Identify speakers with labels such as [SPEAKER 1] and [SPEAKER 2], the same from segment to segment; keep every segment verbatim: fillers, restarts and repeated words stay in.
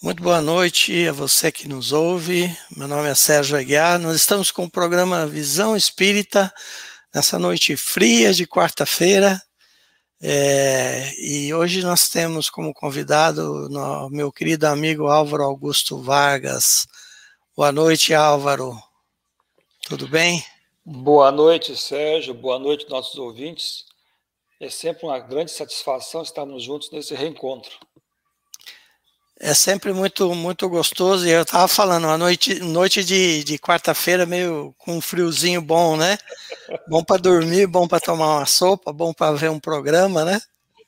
[SPEAKER 1] Muito boa noite a você que nos ouve. Meu nome é Sérgio Aguiar. Nós estamos com o programa Visão Espírita nessa noite fria de quarta-feira. É, e hoje nós temos como convidado o meu querido amigo Álvaro Augusto Vargas. Boa noite, Álvaro. Tudo bem?
[SPEAKER 2] Boa noite, Sérgio. Boa noite, nossos ouvintes. É sempre uma grande satisfação estarmos juntos nesse reencontro.
[SPEAKER 1] É sempre muito, muito gostoso. E eu estava falando, uma noite, noite de, de quarta-feira, meio com um friozinho bom, né? Bom para dormir, bom para tomar uma sopa, bom para ver um programa, né?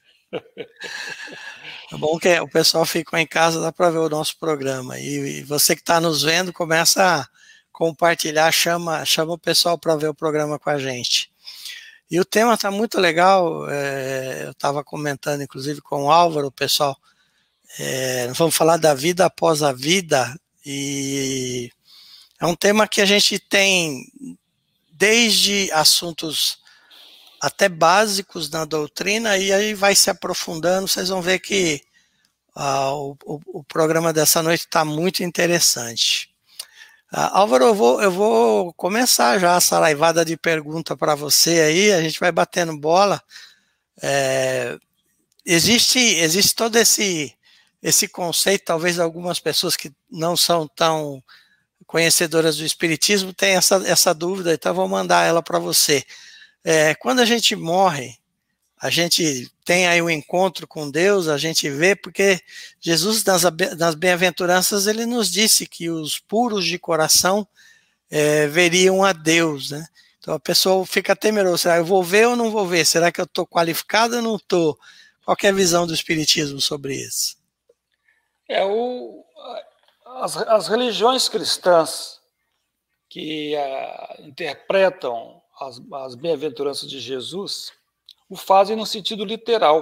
[SPEAKER 1] É bom que o pessoal ficou em casa, dá para ver o nosso programa. E, e você que está nos vendo, começa a compartilhar, chama, chama o pessoal para ver o programa com a gente. E o tema está muito legal. É, eu estava comentando, inclusive, com o Álvaro, o pessoal. É, vamos falar da vida após a vida. E é um tema que a gente tem desde assuntos até básicos na doutrina, e aí vai se aprofundando. Vocês vão ver que ah, o, o, o programa dessa noite está muito interessante. Ah, Álvaro, eu vou, eu vou começar já essa laivada de pergunta para você aí, a gente vai batendo bola. É, existe, existe todo esse, esse conceito, talvez algumas pessoas que não são tão conhecedoras do Espiritismo têm essa, essa dúvida, então eu vou mandar ela para você. É, quando a gente morre, a gente tem aí um encontro com Deus, a gente vê, porque Jesus, nas, nas bem-aventuranças, ele nos disse que os puros de coração é, veriam a Deus, né? Então a pessoa fica temerosa, será que eu vou ver ou não vou ver? Será que eu estou qualificado ou não estou? Qual que é a visão do Espiritismo sobre isso?
[SPEAKER 2] É o, as, as religiões cristãs que uh, interpretam as, as bem-aventuranças de Jesus o fazem no sentido literal.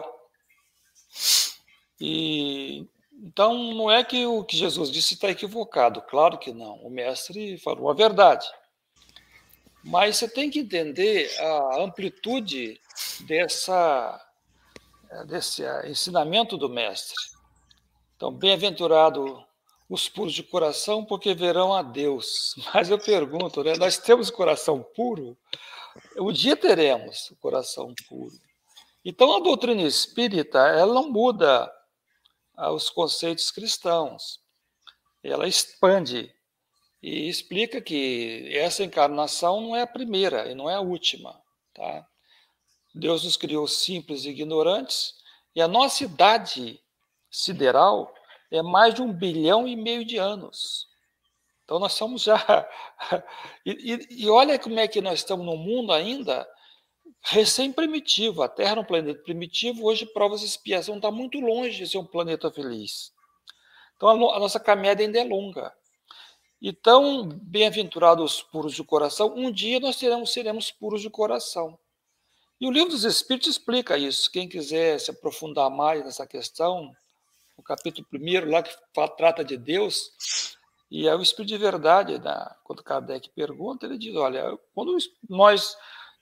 [SPEAKER 2] E então não é que o que Jesus disse está equivocado, claro que não. O mestre falou a verdade. Mas você tem que entender a amplitude dessa, desse ensinamento do mestre. Então, bem-aventurado os puros de coração, porque verão a Deus. Mas eu pergunto, né, nós temos coração puro? Um dia teremos o coração puro. Então, a doutrina espírita, ela não muda os conceitos cristãos. Ela expande e explica que essa encarnação não é a primeira e não é a última. Tá? Deus nos criou simples e ignorantes, e a nossa idade sideral é mais de um bilhão e meio de anos. Então nós somos já... e, e, e olha como é que nós estamos num mundo ainda recém-primitivo. A Terra é um planeta primitivo, hoje provas de expiação está muito longe de ser um planeta feliz. Então a, a nossa caminhada ainda é longa. Então, bem-aventurados puros de coração, um dia nós teremos, seremos puros de coração. E o Livro dos Espíritos explica isso. Quem quiser se aprofundar mais nessa questão, no capítulo primeiro, lá que fala, trata de Deus, e é o Espírito de Verdade, né? Quando Kardec pergunta, ele diz, olha, quando nós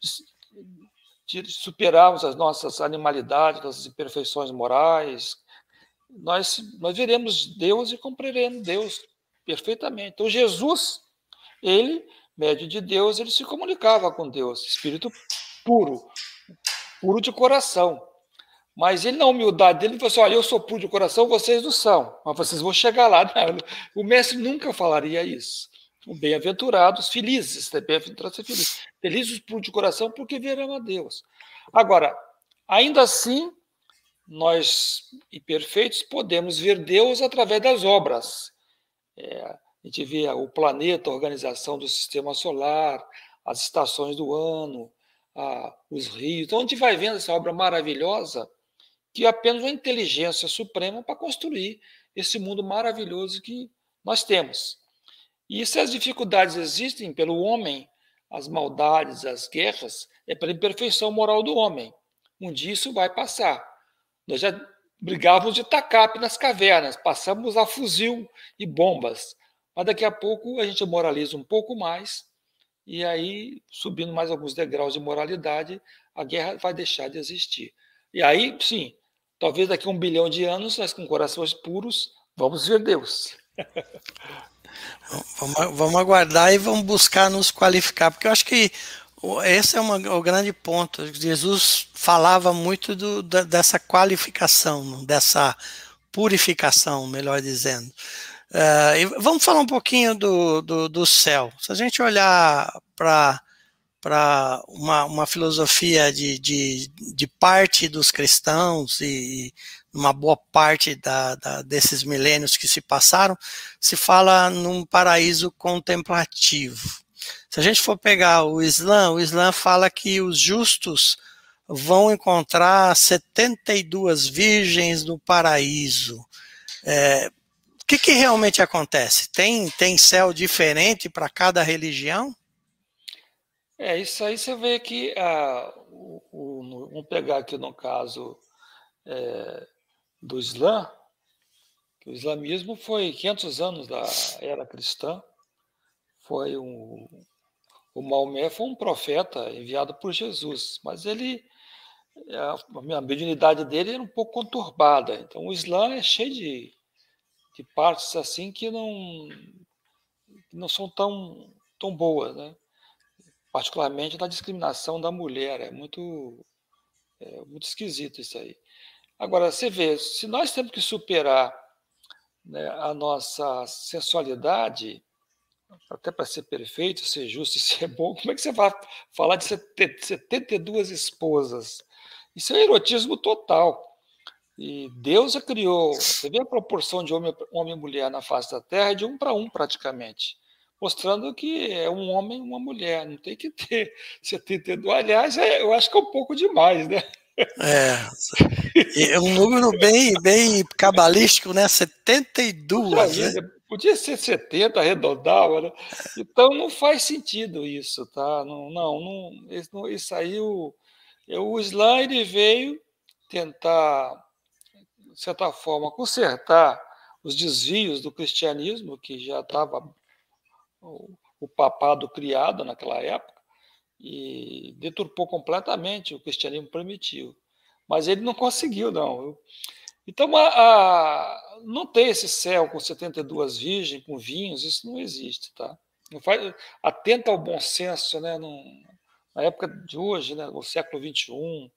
[SPEAKER 2] superarmos as nossas animalidades, nossas imperfeições morais, nós, nós veremos Deus e compreenderemos Deus perfeitamente. Então, Jesus, ele, médio de Deus, ele se comunicava com Deus, espírito puro, puro de coração. Mas ele, na humildade dele, ele falou assim, olha, eu sou puro de coração, vocês não são, mas vocês vão chegar lá. O mestre nunca falaria isso. Bem-aventurados, felizes, bem-aventurados e felizes. Felizes os puros de coração, porque verão a Deus. Agora, ainda assim, nós, imperfeitos, podemos ver Deus através das obras. É, a gente vê o planeta, a organização do sistema solar, as estações do ano, a, os rios. Então, a gente vai vendo essa obra maravilhosa, que é apenas uma inteligência suprema para construir esse mundo maravilhoso que nós temos. E se as dificuldades existem pelo homem, as maldades, as guerras, é pela imperfeição moral do homem. Um dia isso vai passar. Nós já brigávamos de tacape nas cavernas, passamos a fuzil e bombas. Mas daqui a pouco a gente moraliza um pouco mais, e aí, subindo mais alguns degraus de moralidade, a guerra vai deixar de existir. E aí, sim, talvez daqui a um bilhão de anos, nós com corações puros, Vamos ver Deus.
[SPEAKER 1] Vamos, vamos aguardar e vamos buscar nos qualificar, porque eu acho que esse é uma, o grande ponto. Jesus falava muito do, da, dessa qualificação, dessa purificação, melhor dizendo. Uh, e vamos falar um pouquinho do, do, do céu. Se a gente olhar para para uma, uma filosofia de, de, de parte dos cristãos e uma boa parte da, da, desses milênios que se passaram, se fala num paraíso contemplativo. Se a gente for pegar o Islã, o Islã fala que os justos vão encontrar setenta e duas virgens no paraíso. É, o que, que realmente acontece? Tem, tem céu diferente para cada religião?
[SPEAKER 2] É, isso aí você vê que, ah, o, o, vamos pegar aqui no caso é, do Islã, que o islamismo foi quinhentos anos da era cristã, foi um, o Maomé foi um profeta enviado por Jesus, mas ele, a mediunidade dele era um pouco conturbada, então o Islã é cheio de, de partes assim que não, que não são tão, tão boas, né? Particularmente na discriminação da mulher, é muito, é muito esquisito isso aí. Agora, você vê, se nós temos que superar, né, a nossa sensualidade, até para ser perfeito, ser justo e ser bom, como é que você vai falar de setenta e duas esposas? Isso é erotismo total. E Deus já criou, você vê a proporção de homem, homem e mulher na face da Terra de um para um praticamente, mostrando que é um homem e uma mulher, não tem que ter setenta e dois. Aliás, é, eu acho que é um pouco demais, né?
[SPEAKER 1] É, é um número bem, bem cabalístico, né? setenta e duas, né?
[SPEAKER 2] Podia ser setenta, arredondava, né? Então não faz sentido isso, tá? Não, não, não isso, isso aí, o, o Islã ele veio tentar, de certa forma, consertar os desvios do cristianismo, que já estava o, o papado criado naquela época, e deturpou completamente o cristianismo primitivo. Mas ele não conseguiu, não. Então, a, a, não tem esse céu com setenta e duas virgens, com vinhos, isso não existe, tá? Não faz, atenta ao bom senso, né? Não, na época de hoje, né, no século vinte e um,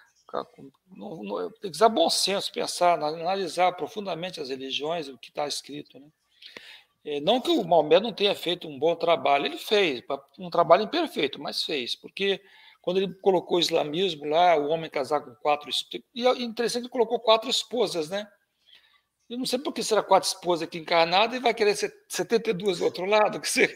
[SPEAKER 2] não, não, tem que usar bom senso, pensar, analisar profundamente as religiões, o que está escrito, né? Não que o Maomé não tenha feito um bom trabalho, ele fez, um trabalho imperfeito, mas fez, porque quando ele colocou o islamismo lá, o homem casar com quatro esposas, e é interessante que ele colocou quatro esposas, né? Eu não sei por que será quatro esposas aqui encarnadas e vai querer ser setenta e duas do outro lado, que você...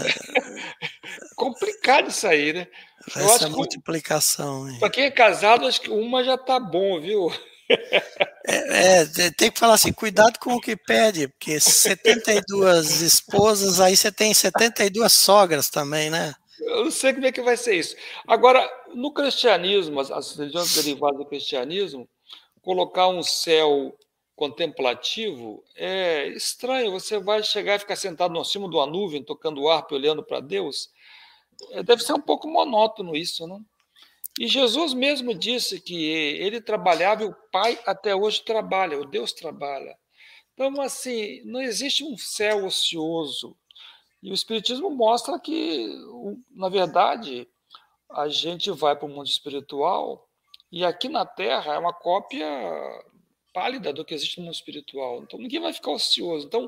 [SPEAKER 2] é complicado isso aí, né?
[SPEAKER 1] Eu essa acho multiplicação.
[SPEAKER 2] Para quem é casado, acho que uma já tá bom, viu?
[SPEAKER 1] É, é, tem que falar assim, cuidado com o que pede, porque setenta e duas esposas, aí você tem setenta e duas sogras também, né?
[SPEAKER 2] Eu não sei como é que vai ser isso. Agora, no cristianismo, as, as religiões derivadas do cristianismo, colocar um céu contemplativo é estranho. Você vai chegar e ficar sentado no cima de uma nuvem, tocando harpa e olhando para Deus. É, deve ser um pouco monótono isso, não? E Jesus mesmo disse que ele trabalhava e o Pai até hoje trabalha, o Deus trabalha. Então, assim, não existe um céu ocioso. E o Espiritismo mostra que, na verdade, a gente vai para o mundo espiritual e aqui na Terra é uma cópia pálida do que existe no mundo espiritual. Então, ninguém vai ficar ocioso. Então,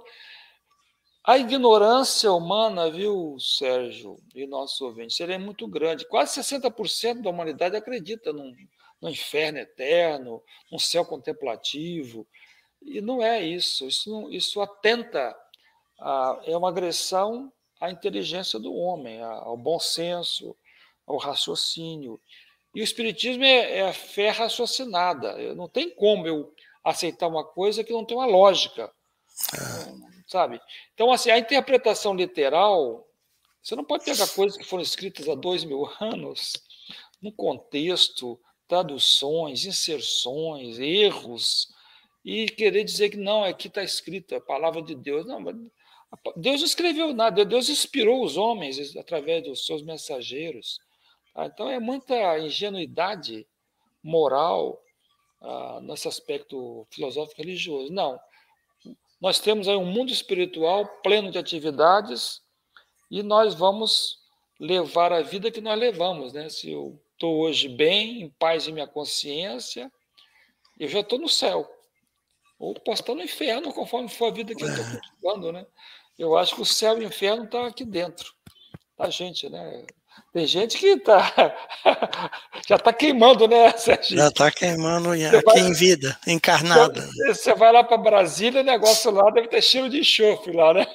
[SPEAKER 2] a ignorância humana, viu, Sérgio, e nossos ouvintes, seria muito grande. Quase sessenta por cento da humanidade acredita num, num inferno eterno, num céu contemplativo. E não é isso. Isso, não, isso atenta, a, é uma agressão à inteligência do homem, ao bom senso, ao raciocínio. E o Espiritismo é, é a fé raciocinada. Não tem como eu aceitar uma coisa que não tem uma lógica. Sabe? Então, assim, a interpretação literal, você não pode pegar coisas que foram escritas há dois mil anos, no contexto, traduções, inserções, erros, e querer dizer que não, aqui está escrita a palavra de Deus. Não, Deus não escreveu nada, Deus inspirou os homens através dos seus mensageiros. Tá? Então, é muita ingenuidade moral ah, nesse aspecto filosófico religioso. Não. nós temos aí um mundo espiritual pleno de atividades e nós vamos levar a vida que nós levamos, né? Se eu estou hoje bem, em paz em minha consciência, eu já estou no céu. Ou posso estar no inferno, conforme for a vida que eu estou cultivando, né? Eu acho que o céu e o inferno estão aqui dentro da gente, né? Tem gente que tá, já está queimando, né, Serginho?
[SPEAKER 1] Já está queimando aqui vai, em vida, encarnada.
[SPEAKER 2] Você vai lá para Brasília, o negócio lá deve ter cheiro de enxofre lá, né?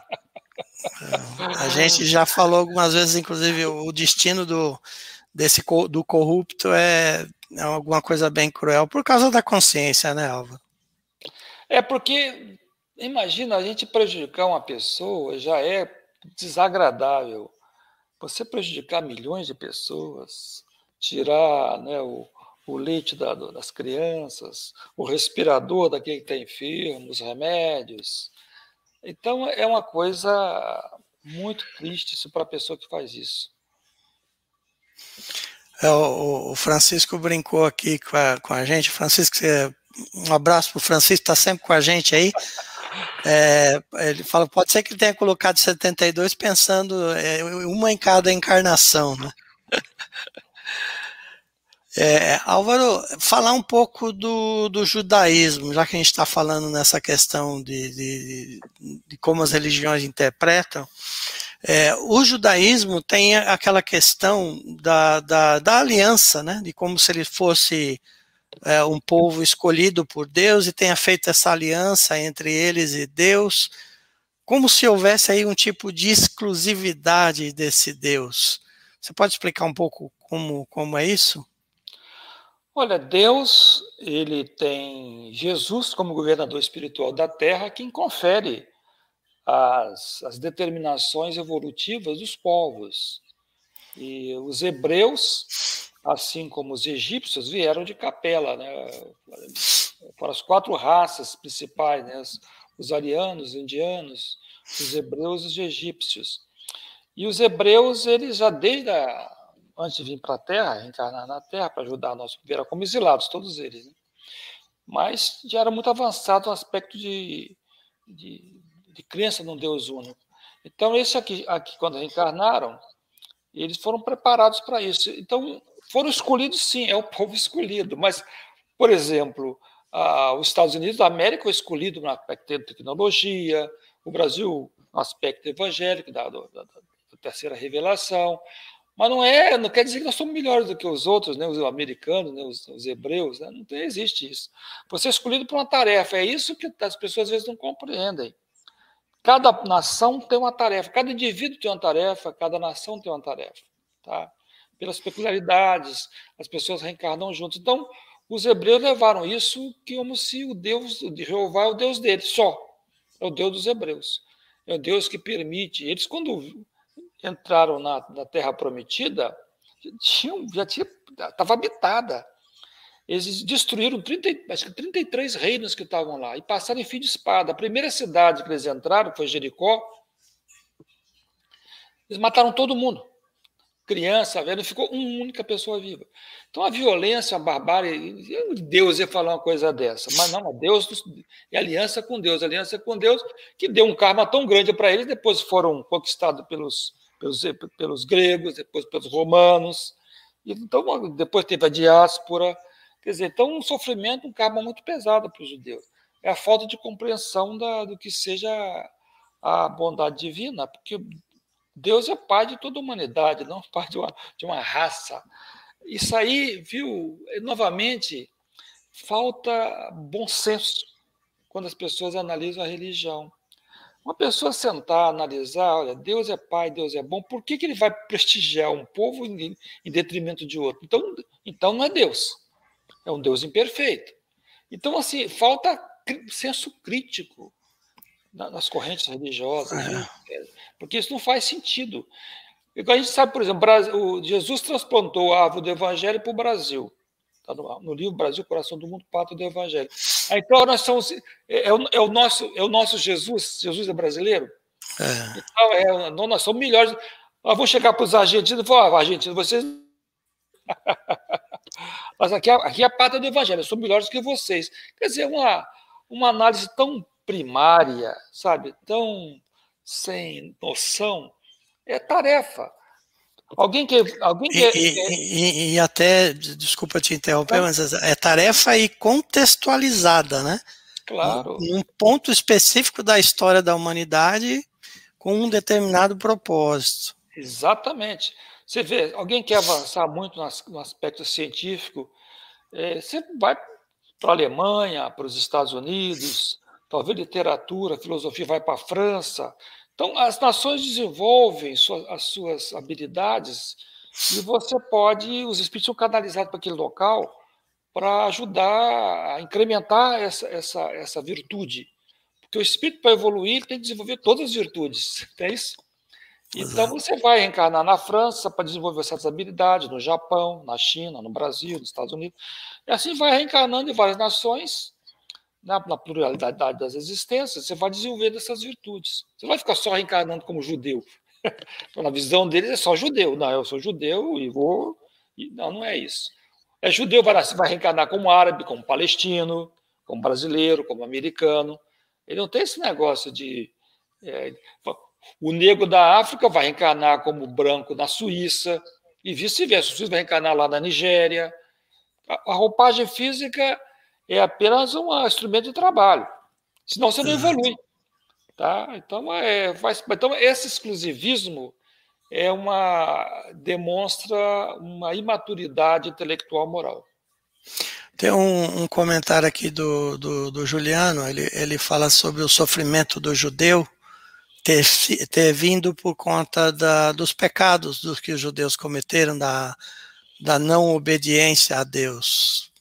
[SPEAKER 1] A gente já falou algumas vezes, inclusive, o destino do, desse, do corrupto é, é alguma coisa bem cruel, por causa da consciência, né, Álvaro?
[SPEAKER 2] É porque, imagina, a gente prejudicar uma pessoa já é desagradável. Você prejudicar milhões de pessoas, tirar, né, o, o leite da, das crianças, o respirador daquele que está enfermo, os remédios. Então, é uma coisa muito triste isso para a pessoa que faz isso.
[SPEAKER 1] É, o, o Francisco brincou aqui com a, com a gente. Francisco, você, um abraço para o Francisco, está sempre com a gente aí. É, ele fala, pode ser que ele tenha colocado setenta e dois pensando é, uma em cada encarnação, né? É, Álvaro, falar um pouco do, do judaísmo, já que a gente está falando nessa questão de, de, de como as religiões interpretam. É, o judaísmo tem aquela questão da, da, da aliança, né? De como se ele fosse é, um povo escolhido por Deus e tenha feito essa aliança entre eles e Deus, como se houvesse aí um tipo de exclusividade desse Deus. Você pode explicar um pouco como, como é isso?
[SPEAKER 2] Olha, Deus, ele tem Jesus como governador espiritual da Terra, quem confere as, as determinações evolutivas dos povos. E os hebreus, assim como os egípcios, vieram de Capela, né? Foram as quatro raças principais, né? Os arianos, os indianos, os hebreus e os egípcios. E os hebreus, eles já desde a antes de vir para a Terra, reencarnar na Terra para ajudar nós, vieram como exilados, todos eles, né? Mas já era muito avançado o aspecto de, de, de crença num Deus único. Então, esse aqui, aqui, quando reencarnaram, eles foram preparados para isso. Então, foram escolhidos, sim, é o povo escolhido. Mas, por exemplo, ah, os Estados Unidos da América foi escolhido no aspecto de tecnologia, o Brasil no aspecto evangélico, da, da, da, da terceira revelação. Mas não é, não quer dizer que nós somos melhores do que os outros, né, os americanos, né, os, os hebreus, né, não tem, existe isso. Você é escolhido por uma tarefa, é isso que as pessoas às vezes não compreendem. Cada nação tem uma tarefa, cada indivíduo tem uma tarefa, cada nação tem uma tarefa, tá? Pelas peculiaridades, as pessoas reencarnam juntos. Então, os hebreus levaram isso como se o Deus de Jeová é o Deus deles, só. É o Deus dos hebreus. É o Deus que permite. Eles, quando entraram na, na Terra Prometida, tinham, já tinha, estava habitada. Eles destruíram trinta, acho que trinta e três reinos que estavam lá e passaram em fio de espada. A primeira cidade que eles entraram foi Jericó. Eles mataram todo mundo. Criança, velho, não ficou uma única pessoa viva. Então a violência, a barbárie, Deus ia falar uma coisa dessa, mas não, Deus é aliança com Deus, aliança com Deus, que deu um karma tão grande para eles, depois foram conquistados pelos, pelos, pelos gregos, depois pelos romanos, e então depois teve a diáspora. Quer dizer, então um sofrimento, um karma muito pesado para os judeus. É a falta de compreensão da, do que seja a bondade divina, porque Deus é pai de toda a humanidade, não pai de uma, de uma raça. Isso aí, viu, novamente, falta bom senso quando as pessoas analisam a religião. Uma pessoa sentar, analisar, olha, Deus é pai, Deus é bom, por que, que ele vai prestigiar um povo em, em detrimento de outro? Então, então não é Deus, é um Deus imperfeito. Então, assim, falta senso crítico nas correntes religiosas, é. Porque isso não faz sentido. A gente sabe, por exemplo, o Jesus transplantou a árvore do Evangelho para o Brasil. Está no, no livro Brasil, Coração do Mundo, Pátria do Evangelho. Então, nós somos, é, é, o, é, o nosso, é o nosso Jesus, Jesus é brasileiro. É. Então, é, nós somos melhores. Nós vamos chegar para os argentinos e falar, ah, argentinos, vocês... Mas aqui, aqui é a pátria do Evangelho, eu sou melhores que vocês. Quer dizer, uma, uma análise tão primária, sabe, tão sem noção, é tarefa. Alguém que... Alguém que,
[SPEAKER 1] E,
[SPEAKER 2] que...
[SPEAKER 1] e, e até, desculpa te interromper, mas é tarefa e contextualizada, né?
[SPEAKER 2] Claro.
[SPEAKER 1] Num ponto específico da história da humanidade com um determinado propósito.
[SPEAKER 2] Exatamente. Você vê, alguém quer avançar muito no aspecto científico, é, você vai para a Alemanha, para os Estados Unidos, talvez literatura, filosofia vai para a França. Então, as nações desenvolvem suas, as suas habilidades e você pode, os espíritos são canalizados para aquele local para ajudar a incrementar essa, essa, essa virtude. Porque o espírito, para evoluir, ele tem que desenvolver todas as virtudes, não é isso? Então,
[SPEAKER 1] Exato.
[SPEAKER 2] você vai reencarnar na França para desenvolver essas habilidades, no Japão, na China, no Brasil, nos Estados Unidos. E assim vai reencarnando em várias nações, na, na pluralidade das existências, você vai desenvolvendo essas virtudes. Você não vai ficar só reencarnando como judeu. Então, na visão deles, é só judeu. Não, eu sou judeu e vou... E, não, não é isso. É judeu, vai, vai reencarnar como árabe, como palestino, como brasileiro, como americano. Ele não tem esse negócio de... É, o negro da África vai reencarnar como branco na Suíça e vice-versa. O suíço vai reencarnar lá na Nigéria. A roupagem física é apenas um instrumento de trabalho. Senão você não evolui. Tá? Então, é, faz, então, esse exclusivismo é uma, demonstra uma imaturidade intelectual moral.
[SPEAKER 1] Tem um, um comentário aqui do, do, do Juliano, ele, ele fala sobre o sofrimento do judeu ter, ter vindo por conta da, dos pecados dos que os judeus cometeram, da, da não obediência a Deus.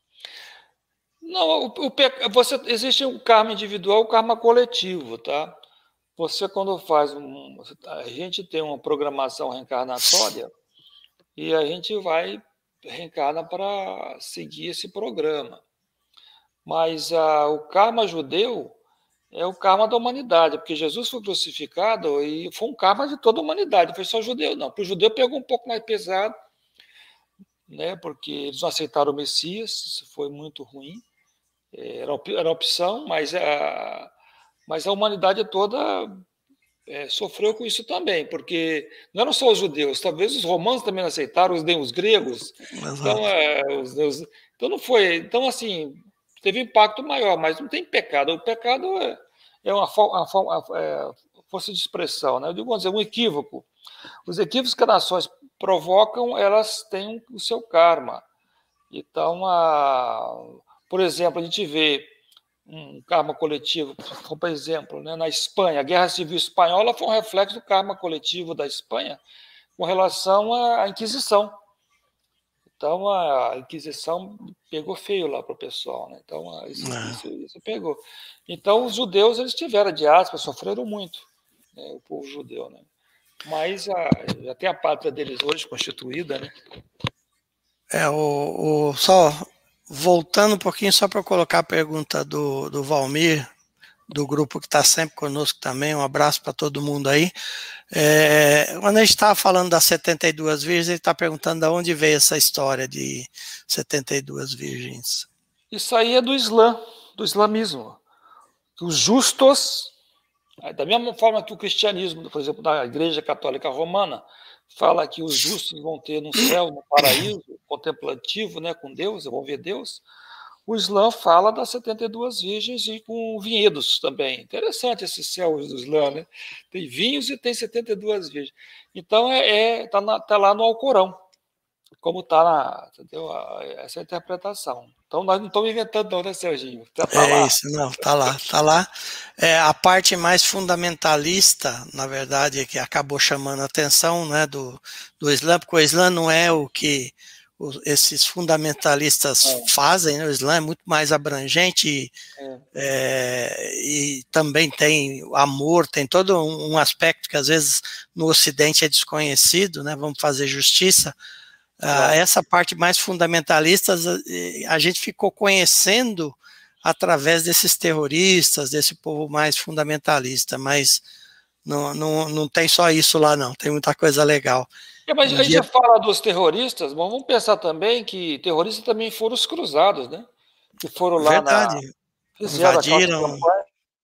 [SPEAKER 2] Não, o, o, você, existe o karma individual e o karma coletivo, tá? Você, quando faz um... A gente tem uma programação reencarnatória e a gente vai reencarna para seguir esse programa. Mas ah, o karma judeu é o karma da humanidade, porque Jesus foi crucificado e foi um karma de toda a humanidade, não foi só judeu, não. Para o judeu pegou um pouco mais pesado, né, porque eles não aceitaram o Messias, isso foi muito ruim. Era uma opção, mas a, mas a humanidade toda é, sofreu com isso também, porque não eram só os judeus, talvez os romanos também não aceitaram, os, os gregos. Então, é, os, os, então, não foi. Então, assim, teve impacto maior, mas não tem pecado. O pecado é, é uma, uma, uma é, força de expressão, né? Eu digo, vamos dizer, um equívoco. Os equívocos que as nações provocam, elas têm o seu karma. Então, a, por exemplo, a gente vê um karma coletivo, por exemplo, né, na Espanha, a Guerra Civil Espanhola foi um reflexo do karma coletivo da Espanha com relação à Inquisição. Então, a Inquisição pegou feio lá para o pessoal, né? Então, isso, isso, isso pegou. Então, os judeus, eles tiveram a diáspora, sofreram muito, né, o povo judeu, né? Mas a, já tem a pátria deles hoje constituída, né?
[SPEAKER 1] É, o, o, só voltando um pouquinho, só para colocar a pergunta do, do Valmir, do grupo que está sempre conosco também, um abraço para todo mundo aí. É, quando a gente estava falando das setenta e duas virgens, ele está perguntando de onde veio essa história de setenta e duas virgens.
[SPEAKER 2] Isso aí é do Islã, do islamismo. Os justos, da mesma forma que o cristianismo, por exemplo, da Igreja Católica Romana, fala que os justos vão ter no céu, no paraíso contemplativo, né, com Deus, vão ver Deus. O Islã fala das setenta e duas virgens e com vinhedos também. Interessante esse céu do Islã, né? Tem vinhos e tem setenta e duas virgens. Então, é, é, tá, na, tá lá no Alcorão, como está na, entendeu? Essa interpretação. Então, nós não estamos inventando não, né, Serginho? Tá, tá
[SPEAKER 1] é
[SPEAKER 2] lá.
[SPEAKER 1] isso, não, tá lá, tá lá. É, a parte mais fundamentalista, na verdade, é que acabou chamando a atenção, né, do, do Islã, porque o Islã não é o que os, esses fundamentalistas é. fazem, né? O Islã é muito mais abrangente e, é. É, e também tem amor, tem todo um, um aspecto que às vezes no Ocidente é desconhecido, né? Vamos fazer justiça. Ah, essa parte mais fundamentalista a gente ficou conhecendo através desses terroristas, desse povo mais fundamentalista, mas não, não, não tem só isso lá não, tem muita coisa legal.
[SPEAKER 2] É, mas um a gente dia... fala dos terroristas, mas vamos pensar também que terroristas também foram os cruzados, né? Que foram lá
[SPEAKER 1] Verdade.
[SPEAKER 2] na...
[SPEAKER 1] Invadiram...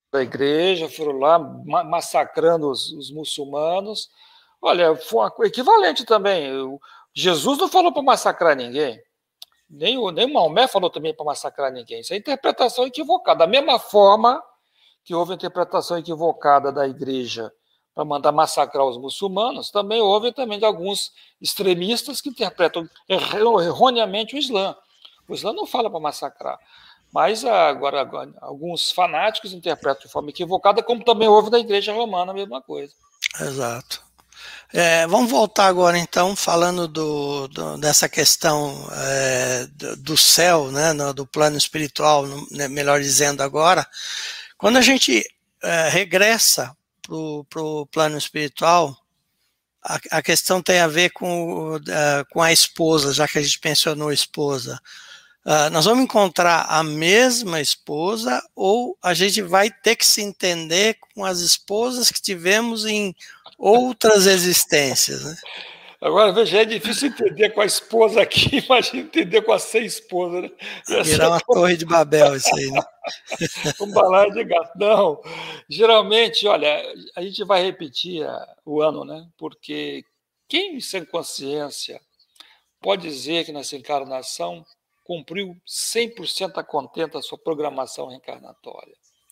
[SPEAKER 2] da igreja, foram lá ma massacrando os, os muçulmanos. Olha, foi uma, equivalente também. Eu, Jesus não falou para massacrar ninguém. Nem o, nem o Maomé falou também para massacrar ninguém. Isso é interpretação equivocada. Da mesma forma que houve interpretação equivocada da igreja para mandar massacrar os muçulmanos, também houve também de alguns extremistas que interpretam erroneamente o Islã. O Islã não fala para massacrar. Mas agora, agora alguns fanáticos interpretam de forma equivocada, como também houve da igreja romana a mesma coisa.
[SPEAKER 1] Exato. É, vamos voltar agora, então, falando do, do, dessa questão é, do, do céu, né, no, do plano espiritual, né, melhor dizendo agora. Quando a gente é, regressa para o plano espiritual, a, a questão tem a ver com, uh, com a esposa, já que a gente mencionou esposa. Uh, nós vamos encontrar a mesma esposa ou a gente vai ter que se entender com as esposas que tivemos em outras existências, né?
[SPEAKER 2] Agora, veja, é difícil entender com a esposa aqui, imagina entender com as seis esposas, né?
[SPEAKER 1] Virar uma torre de Babel isso aí, né?
[SPEAKER 2] Um balaio de gato. Não, geralmente, olha, a gente vai repetir o ano, né? Porque quem sem consciência pode dizer que nessa encarnação cumpriu cem por cento a contento a sua programação reencarnatória?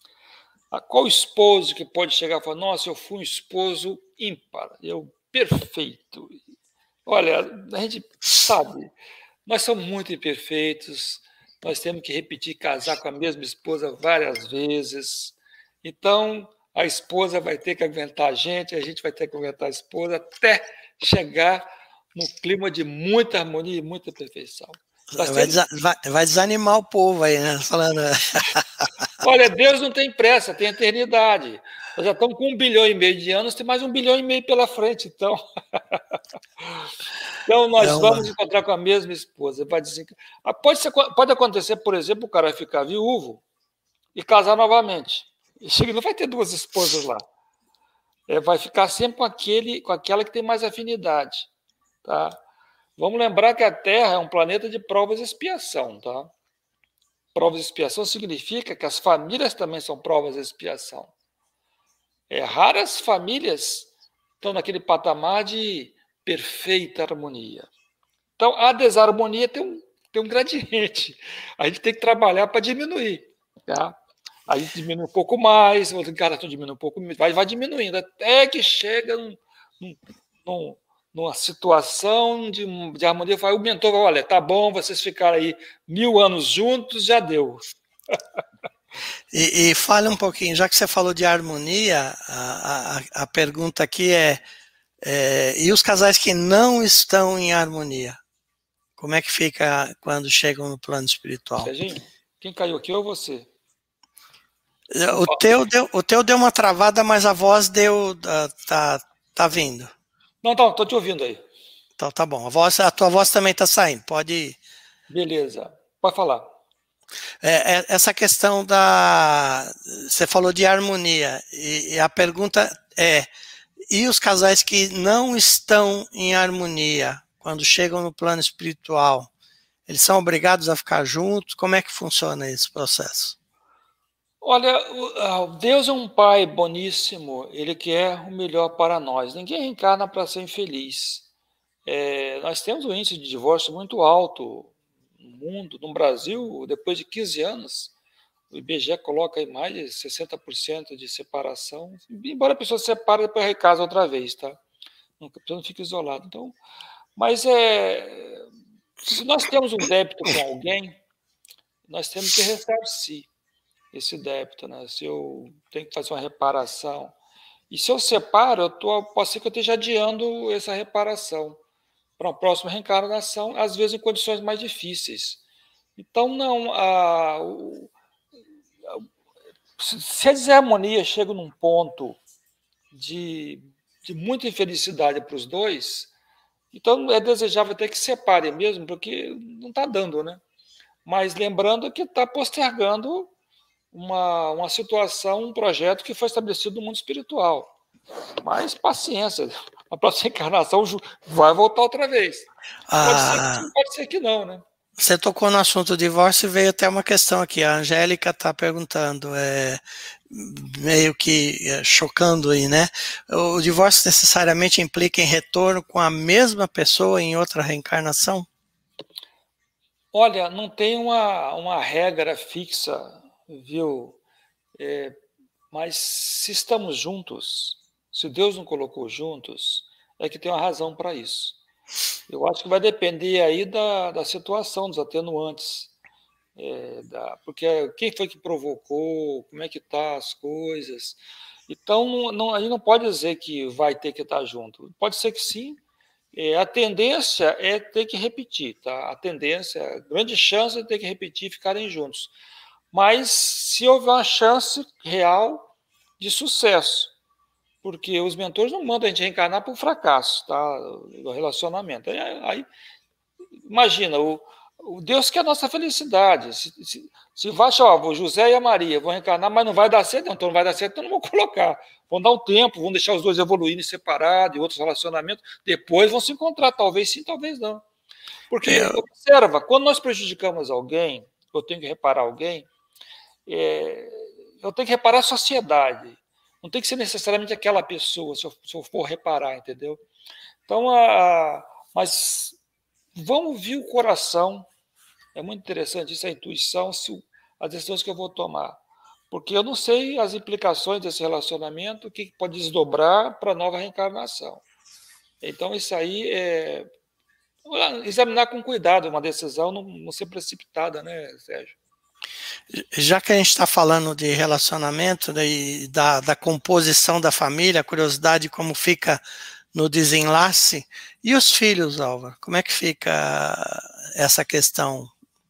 [SPEAKER 2] A qual esposo que pode chegar e falar, nossa, eu fui um esposo ímpar, eu perfeito? Olha, a gente sabe, nós somos muito imperfeitos, nós temos que repetir, casar com a mesma esposa várias vezes. Então, a esposa vai ter que aguentar a gente, a gente vai ter que aguentar a esposa, até chegar no clima de muita harmonia e muita perfeição.
[SPEAKER 1] Vai, temos... vai, vai desanimar o povo aí, né? Falando...
[SPEAKER 2] Olha, Deus não tem pressa, tem eternidade. Nós já estamos com um bilhão e meio de anos, tem mais um bilhão e meio pela frente, então. Então, nós é uma... vamos encontrar com a mesma esposa. Vai dizer... pode, ser, pode acontecer, por exemplo, o cara ficar viúvo e casar novamente. E não vai ter duas esposas lá. É, vai ficar sempre com, aquele, com aquela que tem mais afinidade. Tá? Vamos lembrar que a Terra é um planeta de provas e expiação. Tá? Provas e expiação significa que as famílias também são provas e expiação. É, raras famílias estão naquele patamar de perfeita harmonia. Então, a desarmonia tem um, tem um gradiente. A gente tem que trabalhar para diminuir. Tá? A gente diminui um pouco mais, o outro cara diminui um pouco mais, vai, vai diminuindo, até que chega num, num, numa situação de, de harmonia. Vai, o mentor vai, olha, tá bom, vocês ficaram aí mil anos juntos, já deu.
[SPEAKER 1] E, e fale um pouquinho, já que você falou de harmonia, a, a, a pergunta aqui é, é, e os casais que não estão em harmonia? Como é que fica quando chegam no plano espiritual?
[SPEAKER 2] Serginho, quem caiu aqui ou você?
[SPEAKER 1] O teu, deu, o teu deu uma travada, mas a voz deu, tá, tá vindo.
[SPEAKER 2] Não, tá, tô te ouvindo aí.
[SPEAKER 1] Então tá bom, a, voz, a tua voz também tá saindo, pode ir.
[SPEAKER 2] Beleza, pode falar.
[SPEAKER 1] É, é, essa questão da... Você falou de harmonia, e, e a pergunta é, e os casais que não estão em harmonia, quando chegam no plano espiritual, eles são obrigados a ficar juntos? Como é que funciona esse processo?
[SPEAKER 2] Olha, Deus é um pai boníssimo, ele quer o melhor para nós. Ninguém reencarna para ser infeliz. É, nós temos um índice de divórcio muito alto no mundo. No Brasil, depois de quinze anos, o I B G E coloca aí mais de sessenta por cento de separação, embora a pessoa se separe e depois recasa outra vez, tá? A pessoa não fica isolada. Então, mas é, se nós temos um débito com alguém, nós temos que ressarcir esse débito, né? Se eu tenho que fazer uma reparação. E se eu separo, eu tô, pode ser que eu esteja adiando essa reparação para uma próxima reencarnação, às vezes em condições mais difíceis. Então, não. A, o, a, se a desarmonia chega num ponto de, de muita infelicidade para os dois, então é desejável até que separem mesmo, porque não está dando, né? Mas lembrando que está postergando Uma, uma situação, um projeto que foi estabelecido no mundo espiritual. Mas paciência, a próxima encarnação vai voltar outra vez. Pode, ah, ser, que, pode ser que não, né?
[SPEAKER 1] Você tocou no assunto divórcio e veio até uma questão aqui. A Angélica está perguntando, é, meio que é, chocando aí, né? O divórcio necessariamente implica em retorno com a mesma pessoa em outra reencarnação?
[SPEAKER 2] Olha, não tem uma, uma regra fixa, viu? É, mas se estamos juntos, se Deus não colocou juntos, é que tem uma razão para isso. Eu acho que vai depender aí da, da situação, dos atenuantes. É, da, porque quem foi que provocou, como é que tá as coisas. Então, não, não, a gente não pode dizer que vai ter que estar junto. Pode ser que sim. É, a tendência é ter que repetir, tá? A tendência, a grande chance é ter que repetir e ficarem juntos. Mas se houver uma chance real de sucesso, porque os mentores não mandam a gente reencarnar por fracasso, tá? Do relacionamento. Aí, aí imagina, o, o Deus quer a nossa felicidade. Se, se, se vai, ó, o José e a Maria vão reencarnar, mas não vai dar certo, não, então não vai dar certo, então não vou colocar. Vão dar um tempo, vão deixar os dois evoluírem separados, em outros relacionamentos, depois vão se encontrar, talvez sim, talvez não. Porque,
[SPEAKER 1] É,
[SPEAKER 2] observa, quando nós prejudicamos alguém, eu tenho que reparar alguém, é, eu tenho que reparar a sociedade. Não tem que ser necessariamente aquela pessoa, se eu, se eu for reparar, entendeu? Então, a, mas vamos ouvir o coração. É muito interessante isso, a intuição, se o, as decisões que eu vou tomar. Porque eu não sei as implicações desse relacionamento, o que pode desdobrar para a nova reencarnação. Então, isso aí é examinar com cuidado uma decisão, não, não ser precipitada, né, Sérgio?
[SPEAKER 1] já que a gente está falando de relacionamento, né, e da, da composição da família, a curiosidade de como fica no desenlace, e os filhos, Álvaro? Como é que fica essa questão?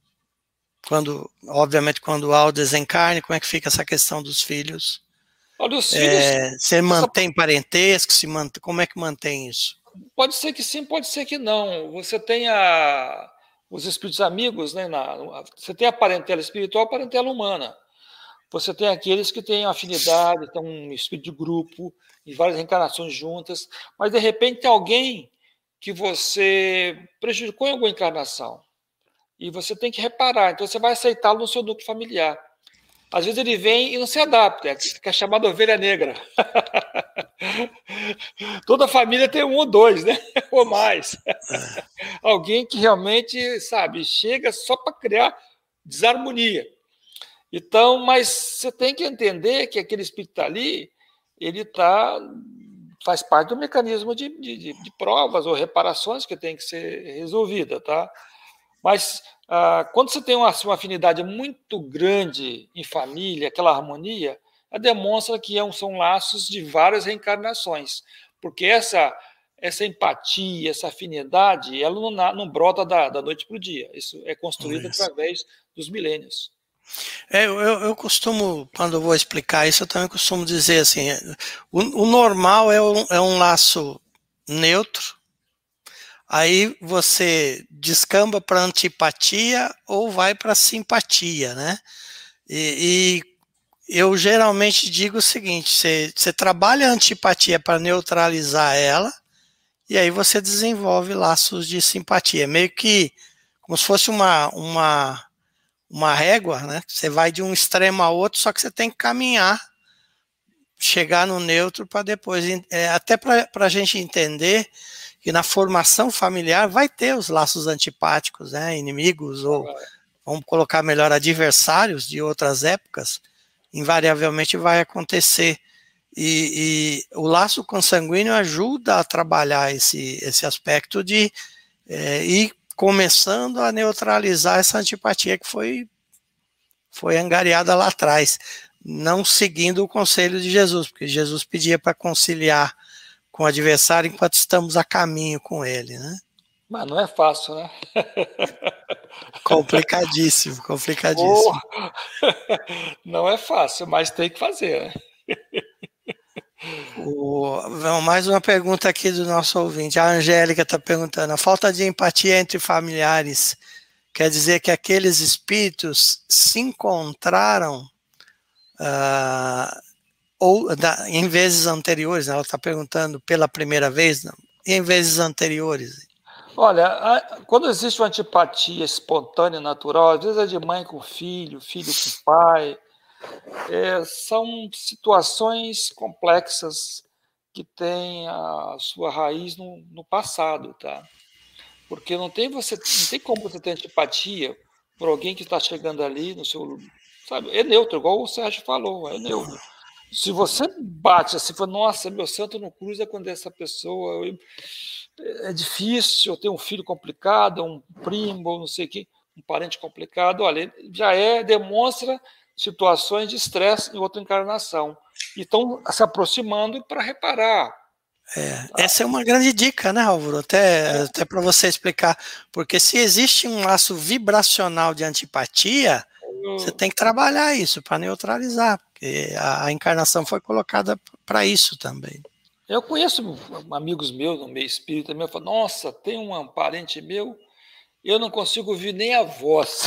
[SPEAKER 1] Quando, obviamente, quando há o desencarne, como é que fica essa questão dos filhos?
[SPEAKER 2] Olha, os filhos.
[SPEAKER 1] É, você
[SPEAKER 2] Essa,
[SPEAKER 1] mantém parentesco? Se mantém, como é que mantém isso?
[SPEAKER 2] pode ser que sim, pode ser que não. Você tem a, os espíritos amigos, né? Na, você tem a parentela espiritual, a parentela humana. Você tem aqueles que têm afinidade, têm um espírito de grupo, em várias reencarnações juntas, mas de repente tem alguém que você prejudicou em alguma encarnação. E você tem que reparar, então você vai aceitá-lo no seu núcleo familiar. Às vezes ele vem e não se adapta, que é chamada ovelha negra. Toda família tem um ou dois, né? Ou mais. Alguém que realmente, sabe, chega só para criar desarmonia. Então, mas você tem que entender que aquele espírito está ali, ele tá, faz parte do mecanismo de, de, de provas ou reparações que tem que ser resolvida, tá? Mas ah, quando você tem uma, uma afinidade muito grande em família, aquela harmonia, demonstra que são laços de várias reencarnações, porque essa essa empatia, essa afinidade, ela não, não brota da, da noite para o dia. Isso é construído
[SPEAKER 1] Isso.
[SPEAKER 2] através dos milênios.
[SPEAKER 1] É, eu, eu costumo, quando eu vou explicar isso, eu também costumo dizer assim, o, o normal é um, é um laço neutro, aí você descamba para antipatia ou vai para simpatia, né? E, e eu geralmente digo o seguinte, você, você trabalha a antipatia para neutralizar ela, e aí você desenvolve laços de simpatia, meio que como se fosse uma, uma, uma régua, né? Você vai de um extremo a outro, só que você tem que caminhar, chegar no neutro para depois, é, até para a gente entender que na formação familiar vai ter os laços antipáticos, né? Inimigos ou, vamos colocar melhor, adversários de outras épocas, invariavelmente vai acontecer. E, e o laço consanguíneo ajuda a trabalhar esse, esse aspecto de é, ir começando a neutralizar essa antipatia que foi, foi angariada lá atrás, não seguindo o conselho de Jesus, porque Jesus pedia para conciliar com o adversário enquanto estamos a caminho com ele, né?
[SPEAKER 2] Mas não é fácil, né?
[SPEAKER 1] Complicadíssimo, complicadíssimo.
[SPEAKER 2] Oh, não é fácil, mas tem que fazer, né?
[SPEAKER 1] O, mais uma pergunta aqui do nosso ouvinte. A Angélica está perguntando: a falta de empatia entre familiares quer dizer que aqueles espíritos se encontraram uh, ou da, em vezes anteriores? Ela está perguntando pela primeira vez, não, em vezes anteriores.
[SPEAKER 2] Olha, a, quando existe uma antipatia espontânea, natural, às vezes é de mãe com filho, filho com pai, é, são situações complexas que têm a sua raiz no, no passado, tá? Porque não tem, você, não tem como você ter antipatia por alguém que está chegando ali no seu... Sabe, é neutro, igual o Sérgio falou, é neutro. Se você bate assim, fala, nossa, meu santo não cruza quando essa pessoa... Eu, é difícil, eu tenho um filho complicado, um primo, não sei o quê, um parente complicado, olha, já é, demonstra situações de estresse em outra encarnação. E estão se aproximando para reparar.
[SPEAKER 1] É, essa é uma grande dica, né, Álvaro? Até, até para você explicar, porque se existe um laço vibracional de antipatia, você tem que trabalhar isso para neutralizar, porque a, a encarnação foi colocada para isso também.
[SPEAKER 2] Eu conheço amigos meus no meio espírita também, eu falo, nossa, tem um parente meu, eu não consigo ouvir nem a voz.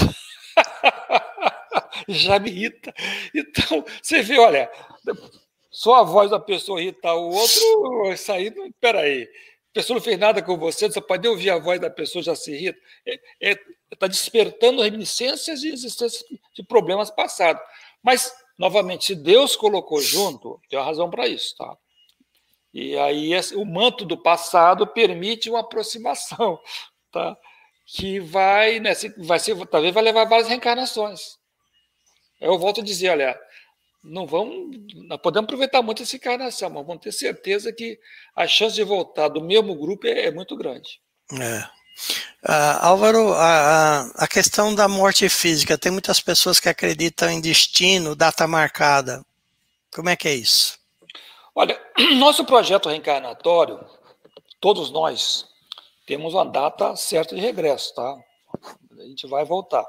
[SPEAKER 2] Já me irrita. Então, você vê, olha, só a voz da pessoa irritar o outro, isso aí, peraí, a pessoa não fez nada com você, você pode ouvir a voz da pessoa, já se irrita. Está é, é, tá despertando reminiscências de existência de problemas passados. Mas, novamente, se Deus colocou junto, tem uma razão para isso, tá? E aí o manto do passado permite uma aproximação, tá? Que vai, né, vai ser, talvez vai levar várias reencarnações. Eu volto a dizer, olha, não vamos, nós podemos aproveitar muito essa encarnação, mas vamos ter certeza que a chance de voltar do mesmo grupo é, é muito grande.
[SPEAKER 1] É. Uh, Álvaro, a, a questão da morte física, tem muitas pessoas que acreditam em destino, data marcada. Como é que é isso?
[SPEAKER 2] Olha, nosso projeto reencarnatório, todos nós temos uma data certa de regresso, tá? A gente vai voltar.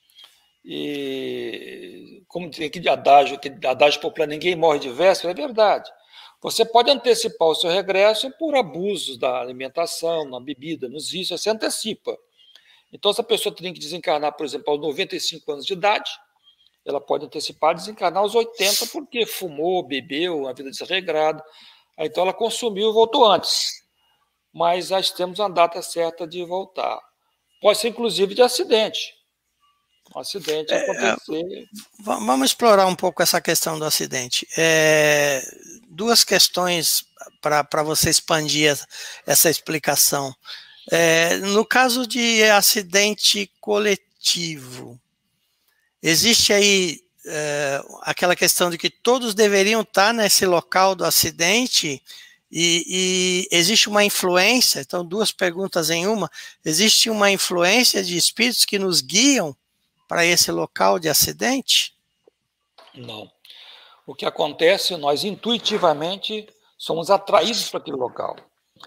[SPEAKER 2] E como tem aquele adágio, aquele adágio popular, ninguém morre de véspera, é verdade. Você pode antecipar o seu regresso por abusos da alimentação, na bebida, nos vícios, você antecipa. Então, se a pessoa tem que desencarnar, por exemplo, aos noventa e cinco anos de idade, ela pode antecipar desencarnar aos oitenta, porque fumou, bebeu, uma vida desregrada. Então, ela consumiu e voltou antes. Mas nós temos uma data certa de voltar. Pode ser, inclusive, de acidente. Um acidente acontecer. É,
[SPEAKER 1] vamos explorar um pouco essa questão do acidente. É, duas questões para você expandir essa explicação. É, no caso de acidente coletivo, existe aí é, aquela questão de que todos deveriam estar nesse local do acidente e, e existe uma influência, então duas perguntas em uma, existe uma influência de espíritos que nos guiam para esse local de acidente?
[SPEAKER 2] Não. O que acontece, nós intuitivamente somos atraídos para aquele local.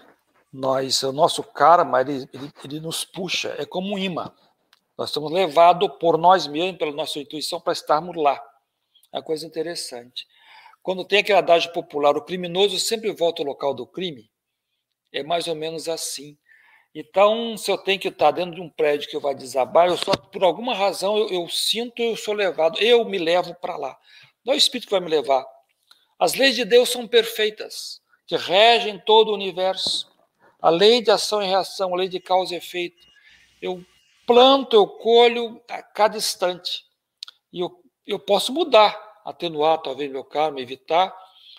[SPEAKER 2] Nós, o nosso karma, ele, ele, ele nos puxa, é como um imã. Nós somos levados por nós mesmos, pela nossa intuição, para estarmos lá. É uma coisa interessante. Quando tem aquele adágio popular, o criminoso sempre volta ao local do crime, é mais ou menos assim. Então, se eu tenho que estar dentro de um prédio que vai desabar, eu só, por alguma razão, eu, eu sinto, eu sou levado, eu me levo para lá. Não é o Espírito que vai me levar. As leis de Deus são perfeitas, que regem todo o universo. A lei de ação e reação, a lei de causa e efeito. Eu planto, eu colho a cada instante. E eu, eu posso mudar, atenuar talvez meu karma, evitar.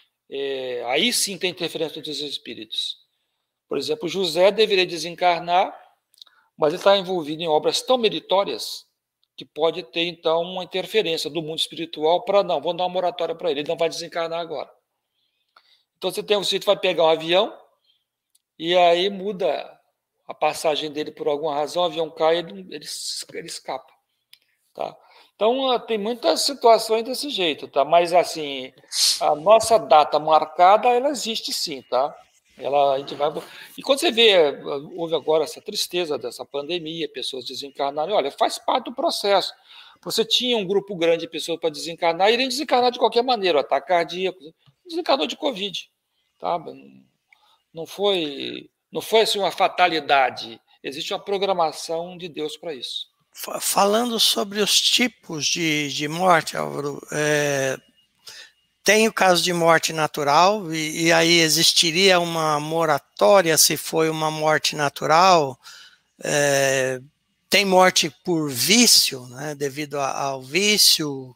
[SPEAKER 2] É, aí sim tem interferência dos espíritos. Por exemplo, José deveria desencarnar, mas ele está envolvido em obras tão meritórias que pode ter, então, uma interferência do mundo espiritual para, não, vou dar uma moratória para ele, ele não vai desencarnar agora. Então, você tem um sítio, vai pegar um avião, e aí muda a passagem dele por alguma razão, o avião cai e ele, ele, ele escapa. Tá? Então, tem muitas situações desse jeito, tá? Mas, assim, a nossa data marcada, ela existe sim, tá? Ela, a gente vai... E quando você vê, houve agora essa tristeza dessa pandemia, pessoas desencarnaram, olha, faz parte do processo. Você tinha um grupo grande de pessoas para desencarnar, e iriam desencarnar de qualquer maneira, ataque cardíaco, desencarnou de Covid. Tá? Não foi, não foi assim, uma fatalidade, existe uma programação de Deus para isso.
[SPEAKER 1] Falando sobre os tipos de, de morte, Álvaro, é... tem o caso de morte natural, e, e aí existiria uma moratória se foi uma morte natural? É, tem morte por vício, né, devido a, ao vício,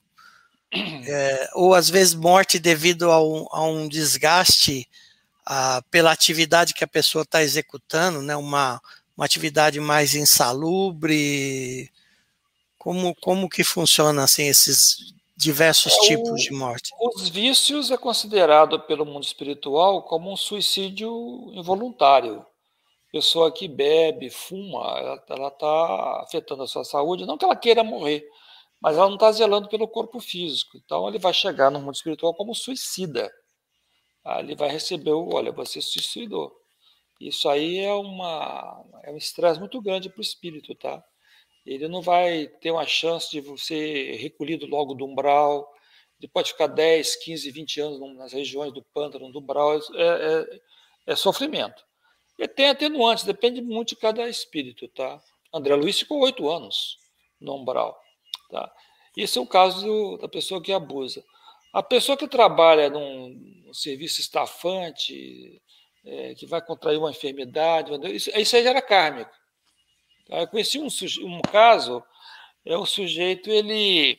[SPEAKER 1] é, ou às vezes morte devido a um, a um desgaste a, pela atividade que a pessoa está executando, né, uma, uma atividade mais insalubre. Como, como que funciona assim, esses diversos
[SPEAKER 2] É,
[SPEAKER 1] tipos
[SPEAKER 2] o,
[SPEAKER 1] de morte?
[SPEAKER 2] os vícios é considerado pelo mundo espiritual como um suicídio involuntário. Pessoa que bebe, fuma, ela está afetando a sua saúde, não que ela queira morrer, mas ela não está zelando pelo corpo físico. Então ele vai chegar no mundo espiritual como suicida. Aí ele vai receber o, olha, você se suicidou. Isso aí é, uma, é um estresse muito grande para o espírito, tá? Ele não vai ter uma chance de ser recolhido logo do umbral. Ele pode ficar dez, quinze, vinte anos nas regiões do pântano, do umbral. É, é, é sofrimento. E tem atenuantes, depende muito de cada espírito, tá? André Luiz ficou oito anos no umbral, tá? Esse é o caso do, da pessoa que abusa. A pessoa que trabalha num, num serviço estafante, é, que vai contrair uma enfermidade, isso, isso aí já era kármico. Tá? Eu conheci um, um caso, é o sujeito, ele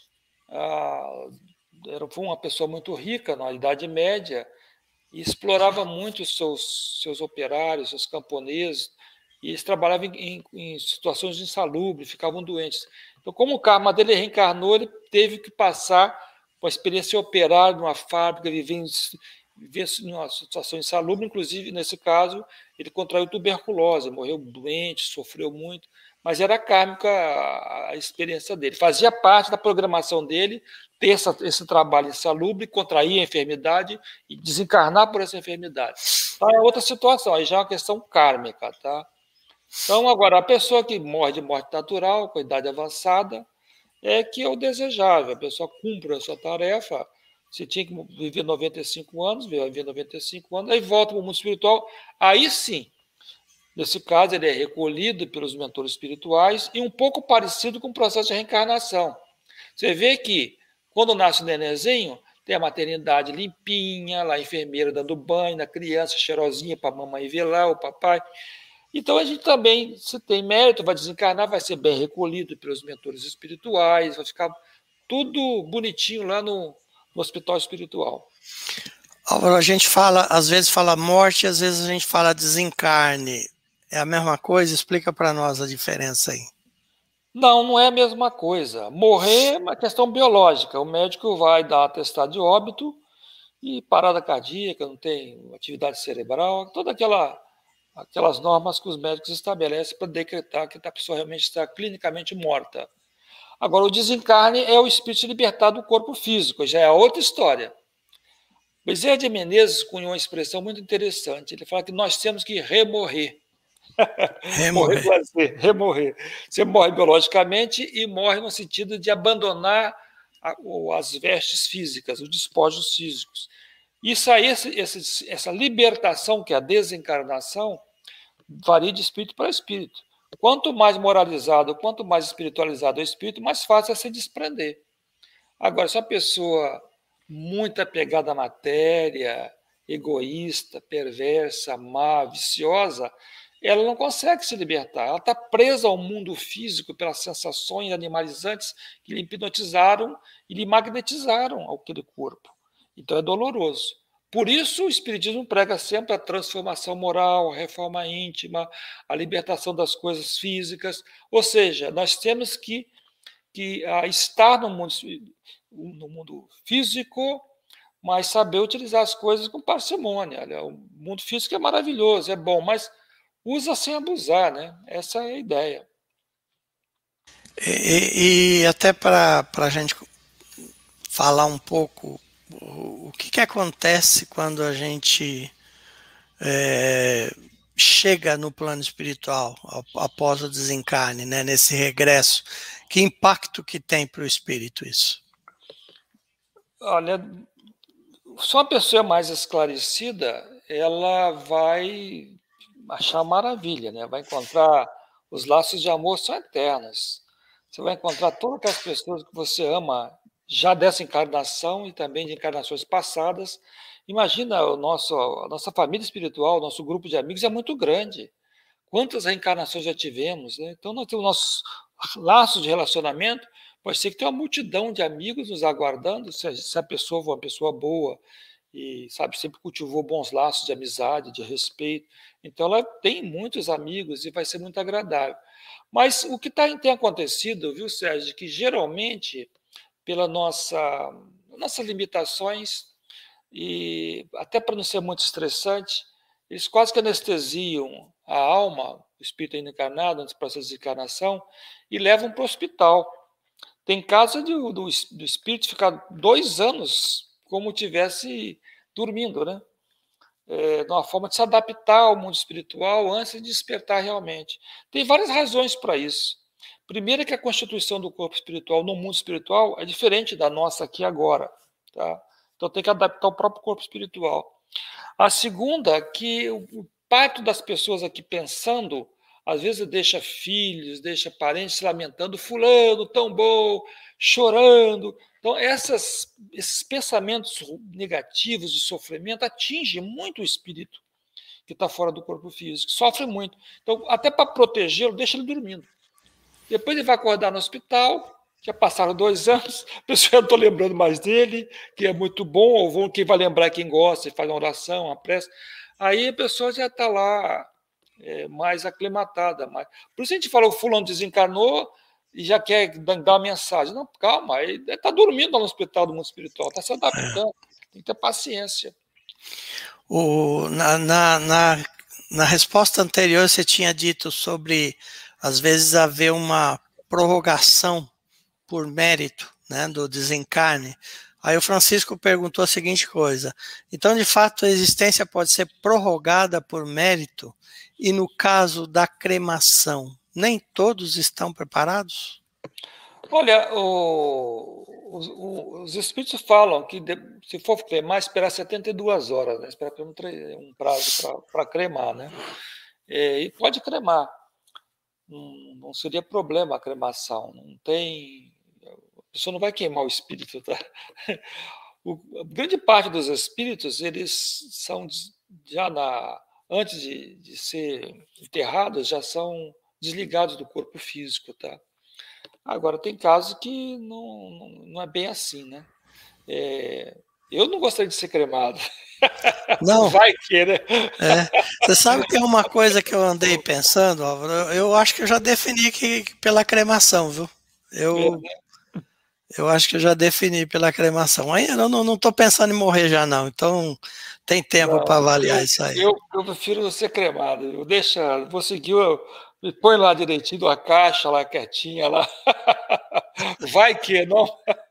[SPEAKER 2] ah, era, foi uma pessoa muito rica, na Idade Média, e explorava muito os seus, seus operários, seus camponeses, e eles trabalhavam em, em, em situações insalubres, ficavam doentes. Então, como o karma dele reencarnou, ele teve que passar por uma experiência operária numa fábrica, viver em, viver em uma situação insalubre, inclusive, nesse caso, ele contraiu tuberculose, morreu doente, sofreu muito, mas era kármica a, a experiência dele. Fazia parte da programação dele ter essa, esse trabalho insalubre, contrair a enfermidade e desencarnar por essa enfermidade. Então, é outra situação, aí já é uma questão kármica, tá? Então, agora, a pessoa que morre de morte natural, com idade avançada, é que é o desejável, a pessoa cumpre a sua tarefa, você tinha que viver noventa e cinco anos, viver noventa e cinco anos, aí volta para o mundo espiritual, aí sim, nesse caso, ele é recolhido pelos mentores espirituais e um pouco parecido com o processo de reencarnação. Você vê que, quando nasce o nenenzinho, tem a maternidade limpinha, lá a enfermeira dando banho na criança, cheirosinha para a mamãe ver lá, o papai. Então, a gente também, se tem mérito, vai desencarnar, vai ser bem recolhido pelos mentores espirituais, vai ficar tudo bonitinho lá no, no hospital espiritual.
[SPEAKER 1] Álvaro, a gente fala, às vezes fala morte, às vezes a gente fala desencarne. É a mesma coisa? Explica para nós a diferença aí.
[SPEAKER 2] Não, não é a mesma coisa. Morrer é uma questão biológica. O médico vai dar atestado de óbito e parada cardíaca, não tem atividade cerebral, toda aquela aquelas normas que os médicos estabelecem para decretar que a pessoa realmente está clinicamente morta. Agora, o desencarne é o espírito se libertar do corpo físico, já é outra história. Bezerra de Menezes cunhou uma expressão muito interessante. Ele fala que nós temos que remorrer. Morrer
[SPEAKER 1] Remorrer.
[SPEAKER 2] prazer, remorrer. Você morre biologicamente e morre no sentido de abandonar a, as vestes físicas, os despojos físicos. Isso aí, esse, esse, essa libertação, que é a desencarnação, varia de espírito para espírito. Quanto mais moralizado, quanto mais espiritualizado é o espírito, mais fácil é se desprender. Agora, se a pessoa muito apegada à matéria, egoísta, perversa, má, viciosa, ela não consegue se libertar. Ela está presa ao mundo físico pelas sensações animalizantes que lhe hipnotizaram e lhe magnetizaram aquele corpo. Então é doloroso. Por isso o Espiritismo prega sempre a transformação moral, a reforma íntima, a libertação das coisas físicas. Ou seja, nós temos que, que uh, estar no mundo, no mundo físico, mas saber utilizar as coisas com parcimônia. Olha, o mundo físico é maravilhoso, é bom, mas usa sem abusar, né? Essa é a ideia.
[SPEAKER 1] E, e até para a gente falar um pouco o, o que, que acontece quando a gente é, chega no plano espiritual após o desencarne, né, nesse regresso. Que impacto que tem para o espírito isso?
[SPEAKER 2] Olha, se uma pessoa mais esclarecida, ela vai achar maravilha, né? Vai encontrar os laços de amor são eternos. Você vai encontrar todas aquelas pessoas que você ama já dessa encarnação e também de encarnações passadas. Imagina o nosso, a nossa família espiritual, nosso grupo de amigos é muito grande. quantas reencarnações já tivemos, né? Então, nós temos nossos laços de relacionamento, pode ser que tenha uma multidão de amigos nos aguardando, se a, se a pessoa for uma pessoa boa e, sabe, sempre cultivou bons laços de amizade, de respeito. Então, ela tem muitos amigos e vai ser muito agradável. Mas o que tá, tem acontecido, viu, Sérgio, que geralmente, pela nossa, nossas limitações, e até para não ser muito estressante, eles quase que anestesiam a alma, o espírito ainda encarnado, antes do processo de encarnação, e levam para o hospital. Tem casos do, do, do espírito ficar dois anos como tivesse dormindo, né? É, de uma forma de se adaptar ao mundo espiritual antes de despertar realmente. Tem várias razões para isso. Primeiro é que a constituição do corpo espiritual no mundo espiritual é diferente da nossa aqui agora, tá? Então tem que adaptar o próprio corpo espiritual. A segunda, que o parto das pessoas aqui pensando, às vezes deixa filhos, deixa parentes se lamentando, fulano, tão bom, chorando. Então, essas, esses pensamentos negativos de sofrimento atingem muito o espírito que está fora do corpo físico, sofre muito. Então, até para protegê-lo, deixa ele dormindo. Depois ele vai acordar no hospital, já passaram dois anos, a pessoa não está lembrando mais dele, que é muito bom, ou quem vai lembrar quem gosta, faz uma oração, uma prece. Aí a pessoa já está lá é, mais aclimatada. Mais... Por isso a gente fala, o fulano desencarnou e já quer dar uma mensagem. Não, calma, ele está dormindo lá no hospital do mundo espiritual, está se adaptando, é. Tem que ter paciência.
[SPEAKER 1] O, na, na, na, na resposta anterior você tinha dito sobre, às vezes, haver uma prorrogação por mérito, né, do desencarne. Aí o Francisco perguntou a seguinte coisa: então, de fato, a existência pode ser prorrogada por mérito? E no caso da cremação, nem todos estão preparados?
[SPEAKER 2] Olha, o, os, os espíritos falam que de, se for cremar, esperar setenta e duas horas, né? Esperar um, um prazo para cremar, né? É, e pode cremar. Não, não seria problema a cremação. Não tem. A pessoa não vai queimar o espírito, tá? O, a grande parte dos espíritos, eles são já na antes de, de ser enterrados, já são desligados do corpo físico, tá? Agora, tem casos que não, não, não é bem assim, né? É, eu não gostaria de ser cremado.
[SPEAKER 1] Não.
[SPEAKER 2] Vai que, né?
[SPEAKER 1] É. Você sabe que é uma coisa que eu andei pensando, Álvaro? Eu acho que eu já defini que, que pela cremação, viu? Eu, eu acho que eu já defini pela cremação. Ainda não, não, não tô pensando em morrer já, não. Então, tem tempo para avaliar
[SPEAKER 2] eu,
[SPEAKER 1] isso aí.
[SPEAKER 2] Eu, eu prefiro ser cremado. Eu deixa, vou seguir, eu, me põe lá direitinho, a caixa lá quietinha lá. Vai que, não?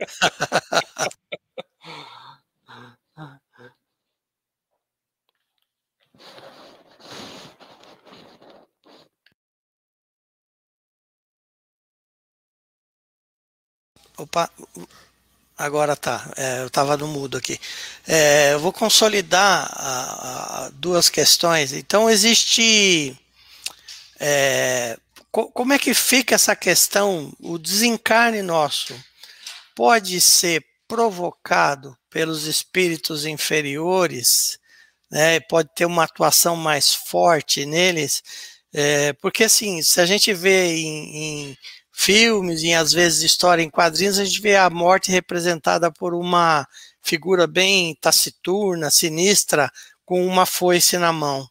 [SPEAKER 1] Opa, agora tá. É, eu estava no mudo aqui. É, eu vou consolidar a, a, duas questões. Então, existe. É, co como é que fica essa questão? O desencarne nosso pode ser provocado pelos espíritos inferiores, né? Pode ter uma atuação mais forte neles, é, porque assim, se a gente vê em, em filmes e às vezes história em quadrinhos, a gente vê a morte representada por uma figura bem taciturna, sinistra, com uma foice na mão.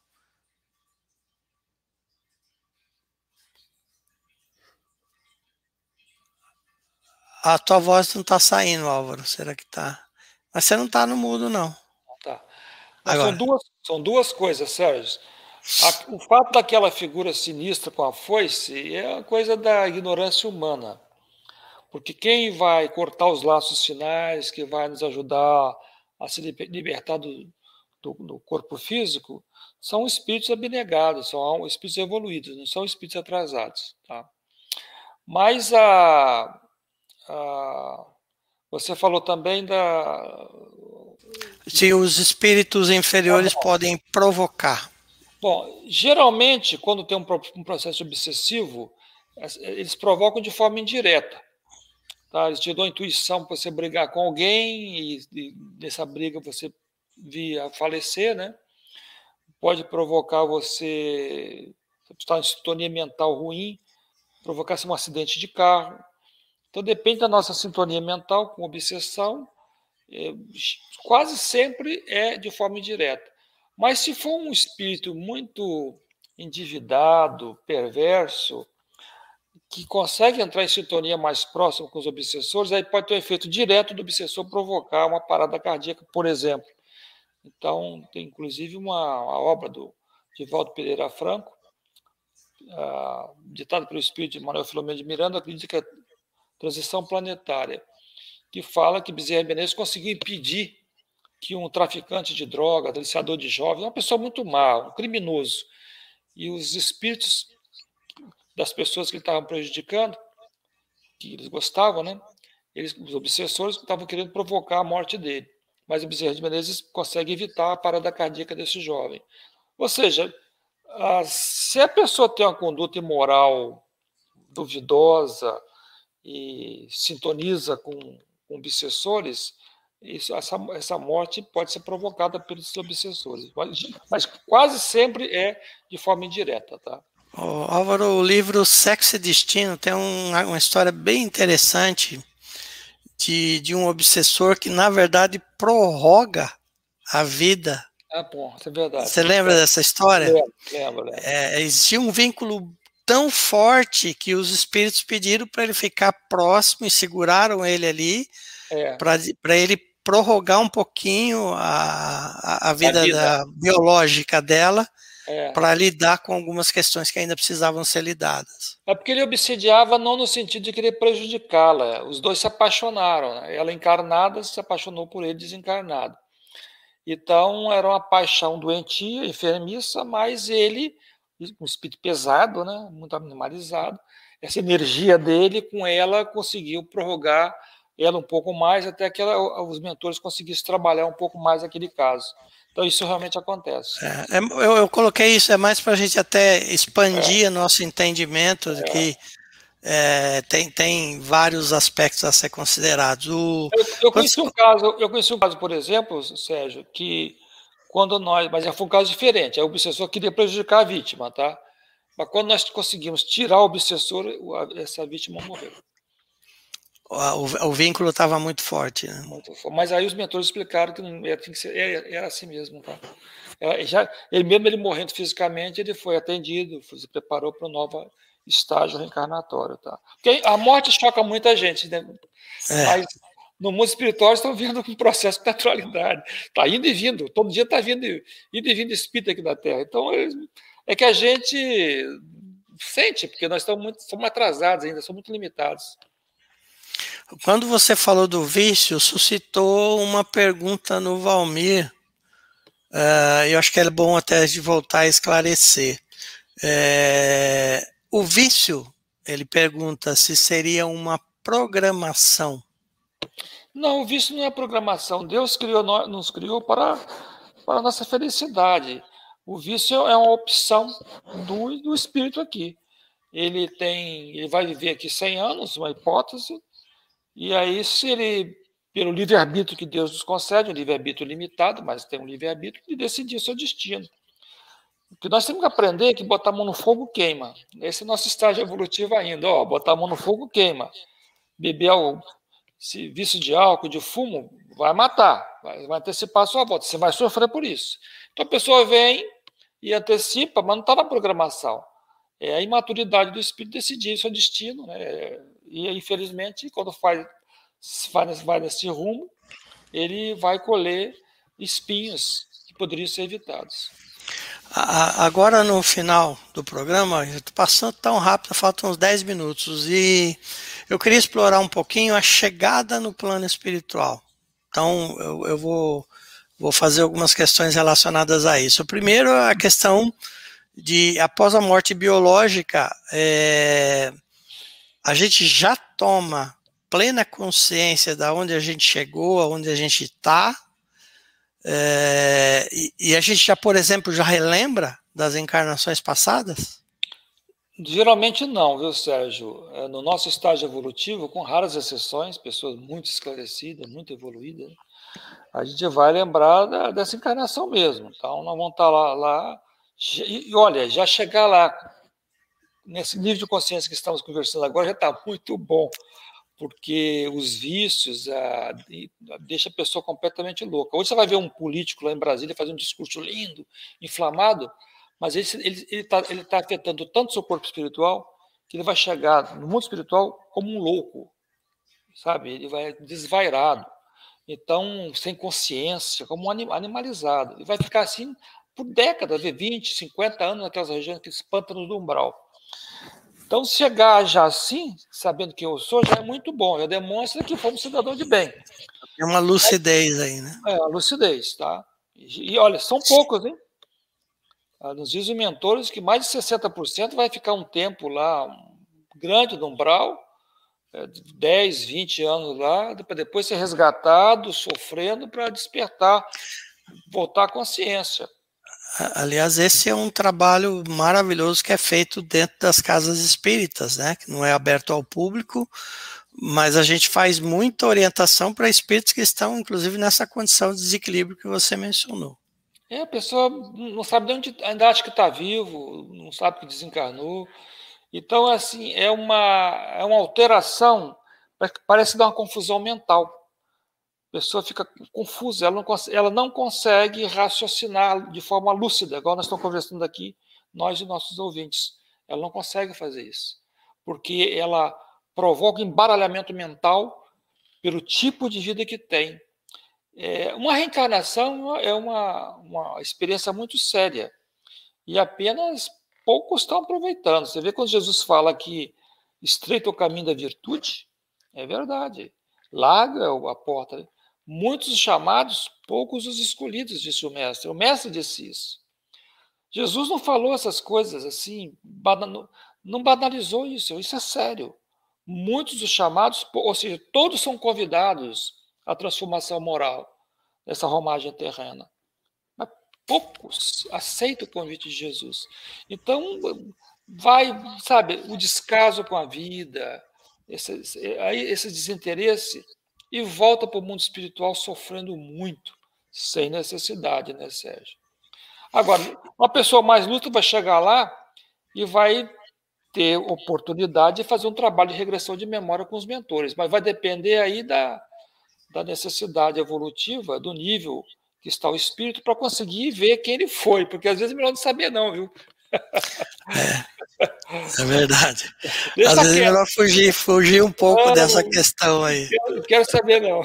[SPEAKER 1] A tua voz não está saindo, Álvaro. Será que tá? Mas você não está no mudo, não.
[SPEAKER 2] Tá. Não, são,
[SPEAKER 1] Agora.
[SPEAKER 2] duas, são duas coisas, Sérgio. A, o fato daquela figura sinistra com a foice é uma coisa da ignorância humana. Porque quem vai cortar os laços finais, que vai nos ajudar a se libertar do, do, do corpo físico, são espíritos abnegados, são espíritos evoluídos, não são espíritos atrasados. Tá? Mas a, a, você falou também da...
[SPEAKER 1] Se os espíritos inferiores podem provocar.
[SPEAKER 2] Bom, geralmente, quando tem um, um processo obsessivo, eles provocam de forma indireta. Tá? Eles te dão a intuição para você brigar com alguém e, e nessa briga você vir a falecer, né? Pode provocar você está em sintonia mental ruim, provocasse um acidente de carro. Então, depende da nossa sintonia mental com obsessão, é, quase sempre é de forma indireta. Mas se for um espírito muito endividado, perverso, que consegue entrar em sintonia mais próxima com os obsessores, aí pode ter um efeito direto do obsessor provocar uma parada cardíaca, por exemplo. Então, tem inclusive uma, uma obra do Divaldo Pereira Franco, uh, ditada pelo espírito de Manuel Filomeno de Miranda, acredita que é transição planetária, que fala que Bezerra de Menezes conseguiu impedir que um traficante de droga, deliciador de jovens, uma pessoa muito má, um criminoso, e os espíritos das pessoas que ele estava prejudicando, que eles gostavam, né? Eles, os obsessores estavam querendo provocar a morte dele, mas o Bezerra de Menezes consegue evitar a parada cardíaca desse jovem. Ou seja, a, se a pessoa tem uma conduta imoral duvidosa e sintoniza com, com obsessores, isso, essa, essa morte pode ser provocada pelos obsessores, mas, mas quase sempre é de forma indireta, tá?
[SPEAKER 1] Oh, Álvaro, o livro Sexo e Destino tem um, uma história bem interessante de, de um obsessor que, na verdade, prorroga a vida.
[SPEAKER 2] Ah, bom, isso é verdade.
[SPEAKER 1] Você lembra dessa história?
[SPEAKER 2] Lembro, lembro. lembro.
[SPEAKER 1] É, existia um vínculo tão forte que os espíritos pediram para ele ficar próximo e seguraram ele ali
[SPEAKER 2] é.
[SPEAKER 1] para ele prorrogar um pouquinho a, a, a vida, vida. Da, biológica dela, é. para lidar com algumas questões que ainda precisavam ser lidadas.
[SPEAKER 2] É porque ele obsediava não no sentido de querer prejudicá-la. Os dois se apaixonaram. Né? Ela encarnada se apaixonou por ele desencarnado. Então era uma paixão doentia, enfermiça, mas ele, um espírito pesado, né? Muito animalizado, essa energia dele com ela conseguiu prorrogar ela um pouco mais, até que ela, os mentores conseguissem trabalhar um pouco mais aquele caso. Então, isso realmente acontece.
[SPEAKER 1] É, eu, eu coloquei isso, é mais para a gente até expandir é. nosso entendimento de é. que é, tem, tem vários aspectos a ser considerados. O,
[SPEAKER 2] eu, eu, conheci quando... um caso, eu conheci um caso, por exemplo, Sérgio, que quando nós... Mas foi um caso diferente, o obsessor queria prejudicar a vítima, tá? Mas quando nós conseguimos tirar o obsessor, essa vítima morreu.
[SPEAKER 1] O, o vínculo estava muito forte. Né?
[SPEAKER 2] Muito forte. Mas aí os mentores explicaram que não era, tinha que ser, era, era assim mesmo. Tá? Já, ele mesmo ele morrendo fisicamente, ele foi atendido, se preparou para um novo estágio reencarnatório. Tá? Porque a morte choca muita gente, né? É. Mas no mundo espiritual estão vendo um processo de naturalidade. Está indo e vindo, todo dia está vindo, indo e vindo espírito aqui na Terra. Então é que a gente sente, porque nós estamos muito, somos atrasados ainda, somos muito limitados.
[SPEAKER 1] Quando você falou do vício, suscitou uma pergunta no Valmir. Uh, eu acho que é bom até de voltar a esclarecer. É, o vício, ele pergunta se seria uma programação.
[SPEAKER 2] Não, o vício não é programação. Deus criou, nos criou para, para a nossa felicidade. O vício é uma opção do, do espírito aqui. Ele tem, ele vai viver aqui cem anos, uma hipótese. E aí, se ele, pelo livre-arbítrio que Deus nos concede, um livre-arbítrio limitado, mas tem um livre-arbítrio, de decidir seu destino. O que nós temos que aprender é que botar a mão no fogo queima. Esse é o nosso estágio evolutivo ainda. Ó, botar a mão no fogo queima. Beber o se vício de álcool, de fumo, vai matar, vai, vai antecipar a sua volta. Você vai sofrer por isso. Então a pessoa vem e antecipa, mas não está na programação. É a imaturidade do espírito decidir seu destino, né? E, infelizmente, quando faz, faz, vai nesse rumo, ele vai colher espinhos que poderiam ser evitados.
[SPEAKER 1] Agora, no final do programa, estou passando tão rápido, faltam uns dez minutos, e eu queria explorar um pouquinho a chegada no plano espiritual. Então, eu, eu vou, vou fazer algumas questões relacionadas a isso. Primeiro, a questão de, após a morte biológica, é, a gente já toma plena consciência de onde a gente chegou, aonde a gente está, é, e, e a gente já, por exemplo, já relembra das encarnações passadas?
[SPEAKER 2] Geralmente não, viu, Sérgio? No nosso estágio evolutivo, com raras exceções, pessoas muito esclarecidas, muito evoluídas, a gente vai lembrar da, dessa encarnação mesmo. Então, nós vamos estar lá, lá e olha, já chegar lá nesse nível de consciência que estamos conversando agora já está muito bom, porque os vícios ah, deixa a pessoa completamente louca. Hoje você vai ver um político lá em Brasília fazer um discurso lindo, inflamado, mas ele está ele, ele tá, ele tá afetando tanto o seu corpo espiritual que ele vai chegar no mundo espiritual como um louco, sabe? Ele vai desvairado, então sem consciência, como um animalizado. Ele vai ficar assim por décadas, vinte, cinquenta anos naquelas regiões, aqueles pântanos do umbral. Então, chegar já assim, sabendo quem eu sou, já é muito bom, já demonstra que fomos cidadão de bem.
[SPEAKER 1] Tem uma lucidez aí, né?
[SPEAKER 2] É, a lucidez, tá? E, e olha, são poucos, hein? Nos diz os mentores que mais de sessenta por cento vai ficar um tempo lá, um grande no umbral, dez, vinte anos lá, para depois ser resgatado, sofrendo para despertar, voltar à consciência.
[SPEAKER 1] Aliás, esse é um trabalho maravilhoso que é feito dentro das casas espíritas, né? Que não é aberto ao público, mas a gente faz muita orientação para espíritos que estão, inclusive, nessa condição de desequilíbrio que você mencionou.
[SPEAKER 2] É, a pessoa não sabe de onde, ainda acha que está vivo, não sabe que desencarnou. Então, assim, é uma, é uma alteração, parece dar uma confusão mental. A pessoa fica confusa, ela não, ela não consegue raciocinar de forma lúcida, igual nós estamos conversando aqui, nós e nossos ouvintes. Ela não consegue fazer isso, porque ela provoca embaralhamento mental pelo tipo de vida que tem. É, uma reencarnação é uma, uma experiência muito séria, e apenas poucos estão aproveitando. Você vê quando Jesus fala que estreito o caminho da virtude, é verdade, larga a porta. Muitos chamados, poucos os escolhidos, disse o mestre. O mestre disse isso. Jesus não falou essas coisas assim, não banalizou isso, isso é sério. Muitos os chamados, ou seja, todos são convidados à transformação moral dessa romagem terrena. Mas poucos aceitam o convite de Jesus. Então, vai, sabe, o descaso com a vida, esse, esse desinteresse, e volta para o mundo espiritual sofrendo muito, sem necessidade, né, Sérgio? Agora, uma pessoa mais lúcida vai chegar lá e vai ter oportunidade de fazer um trabalho de regressão de memória com os mentores, mas vai depender aí da, da necessidade evolutiva, do nível que está o espírito, para conseguir ver quem ele foi, porque às vezes é melhor não saber não, viu?
[SPEAKER 1] É, é verdade.
[SPEAKER 2] Deixa
[SPEAKER 1] às vezes
[SPEAKER 2] quieto.
[SPEAKER 1] É melhor fugir, fugir um pouco não, dessa questão aí.
[SPEAKER 2] Não quero saber, não.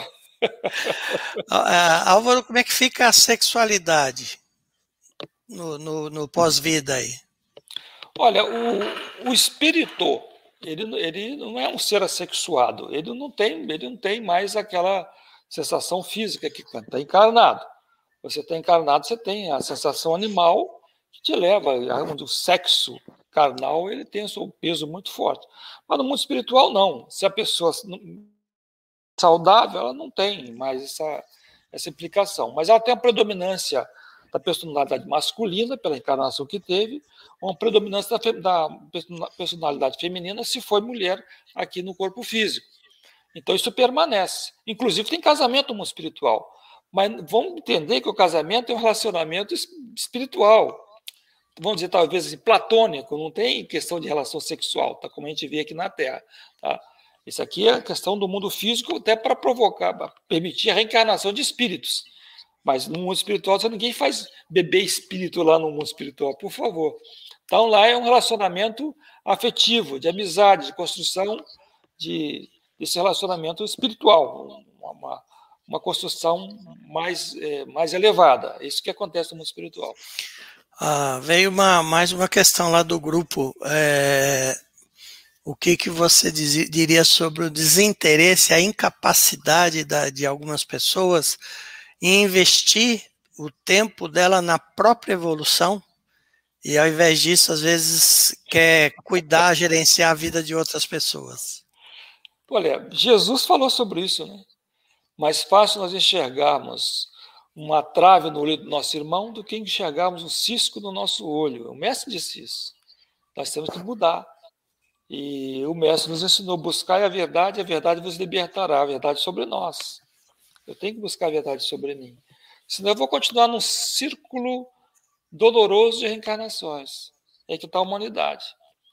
[SPEAKER 1] Álvaro, como é que fica a sexualidade no, no, no pós-vida aí?
[SPEAKER 2] Olha, o, o espírito, ele, ele não é um ser assexuado, ele não tem, ele não tem mais aquela sensação física que está encarnado. Você está encarnado, você tem a sensação animal que te leva, onde o sexo carnal ele tem o seu peso muito forte. Mas no mundo espiritual, não. Se a pessoa é saudável, ela não tem mais essa, essa implicação. Mas ela tem a predominância da personalidade masculina, pela encarnação que teve, uma predominância da, da personalidade feminina, se foi mulher aqui no corpo físico. Então, isso permanece. Inclusive, tem casamento no mundo espiritual. Mas vamos entender que o casamento é um relacionamento espiritual. Vamos dizer, talvez, assim, platônico, não tem questão de relação sexual, tá? Como a gente vê aqui na Terra. Tá? Isso aqui é a questão do mundo físico, até para provocar, para permitir a reencarnação de espíritos. Mas no mundo espiritual, ninguém faz bebê espírito lá no mundo espiritual, por favor. Então, lá é um relacionamento afetivo, de amizade, de construção de, desse relacionamento espiritual, uma, uma construção mais, é, mais elevada. É isso que acontece no mundo espiritual.
[SPEAKER 1] Ah, veio uma, mais uma questão lá do grupo. É, o que, que você diz, diria sobre o desinteresse, a incapacidade da, de algumas pessoas em investir o tempo dela na própria evolução e, ao invés disso, às vezes quer cuidar, gerenciar a vida de outras pessoas?
[SPEAKER 2] Olha, Jesus falou sobre isso, né? Mais fácil nós enxergarmos uma trave no olho do nosso irmão do que enxergarmos um cisco no nosso olho. O mestre disse isso. Nós temos que mudar. E o mestre nos ensinou: buscar a verdade, a verdade vos libertará, a verdade sobre nós. Eu tenho que buscar a verdade sobre mim. Senão eu vou continuar num círculo doloroso de reencarnações. É que está a humanidade.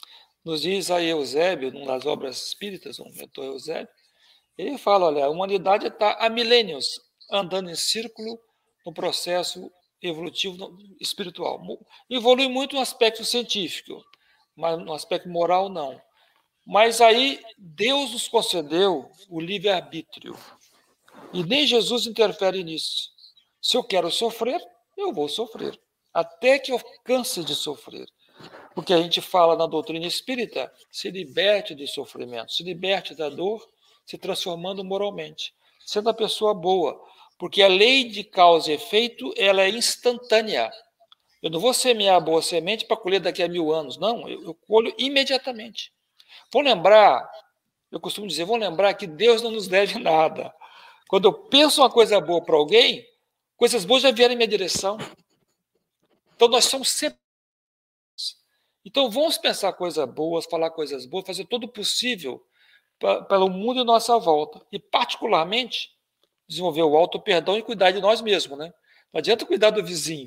[SPEAKER 2] Nos diz aí Eusébio, numa das obras espíritas, o mentor Eusébio, ele fala, olha, a humanidade está há milênios andando em círculo no processo evolutivo espiritual. Evolui muito no aspecto científico, mas no aspecto moral não. Mas aí Deus nos concedeu o livre-arbítrio. E nem Jesus interfere nisso. Se eu quero sofrer, eu vou sofrer. Até que eu canse de sofrer. Porque a gente fala na doutrina espírita, se liberte do sofrimento, se liberte da dor, se transformando moralmente, sendo a pessoa boa. Porque a lei de causa e efeito, ela é instantânea. Eu não vou semear a boa semente para colher daqui a mil anos. Não, eu, eu colho imediatamente. Vou lembrar, eu costumo dizer, vou lembrar que Deus não nos deve nada. Quando eu penso uma coisa boa para alguém, coisas boas já vieram em minha direção. Então nós somos sempre. Então vamos pensar coisas boas, falar coisas boas, fazer todo o possível pra, pelo mundo em nossa volta. E particularmente, desenvolver o auto-perdão e cuidar de nós mesmos, né? Não adianta cuidar do vizinho.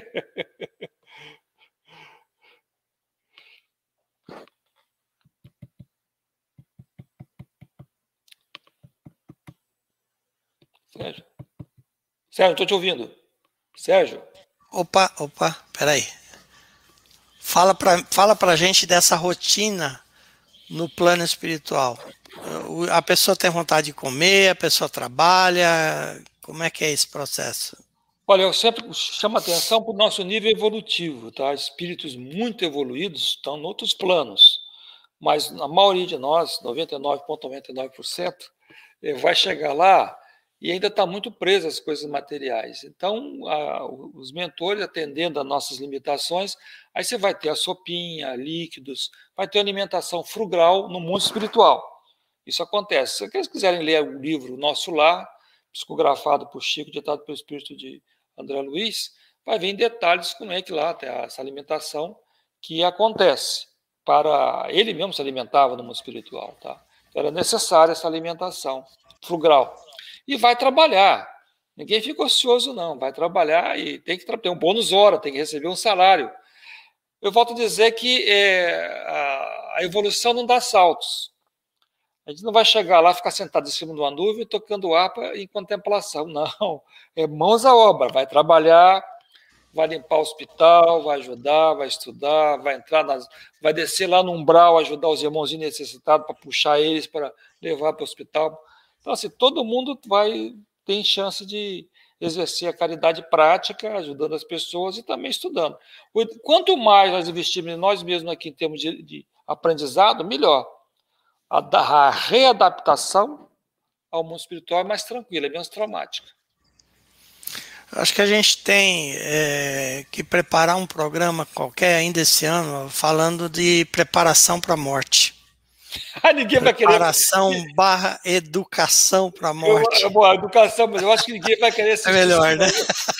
[SPEAKER 2] Sérgio? Sérgio, estou te ouvindo. Sérgio?
[SPEAKER 1] Opa, opa, peraí. Fala para fala pra gente dessa rotina no plano espiritual. A pessoa tem vontade de comer, a pessoa trabalha, como é que é esse processo?
[SPEAKER 2] Olha, eu sempre chamo a atenção para o nosso nível evolutivo, tá? Espíritos muito evoluídos estão em outros planos, mas a maioria de nós, noventa e nove vírgula noventa e nove por cento, vai chegar lá e ainda está muito preso às coisas materiais. Então, a, os mentores, atendendo às nossas limitações, aí você vai ter a sopinha, líquidos, vai ter alimentação frugal no mundo espiritual. Isso acontece. Se vocês quiserem ler o livro Nosso Lar, psicografado por Chico, ditado pelo espírito de André Luiz, vai ver em detalhes como é que lá tem essa alimentação que acontece. Para ele mesmo se alimentava no mundo espiritual, tá? Era necessária essa alimentação frugal. E vai trabalhar. Ninguém fica ocioso, não. Vai trabalhar e tem que ter um bônus hora, tem que receber um salário. Eu volto a dizer que é, a, a evolução não dá saltos. A gente não vai chegar lá, ficar sentado em cima de uma nuvem, tocando harpa em contemplação. Não. É mãos à obra. Vai trabalhar, vai limpar o hospital, vai ajudar, vai estudar, vai entrar nas, vai descer lá no umbral, ajudar os irmãozinhos necessitados para puxar eles para levar para o hospital. Então, assim, todo mundo vai ter chance de exercer a caridade prática, ajudando as pessoas e também estudando. Quanto mais nós investirmos em nós mesmos aqui em termos de, de aprendizado, melhor. A, a readaptação ao mundo espiritual é mais tranquila, é menos traumática.
[SPEAKER 1] Acho que a gente tem é, que preparar um programa qualquer ainda esse ano falando de preparação para a morte.
[SPEAKER 2] Ninguém vai querer.
[SPEAKER 1] Preparação barra educação para a morte.
[SPEAKER 2] Eu, boa, educação, mas eu acho que ninguém vai querer assistir.
[SPEAKER 1] É melhor, né?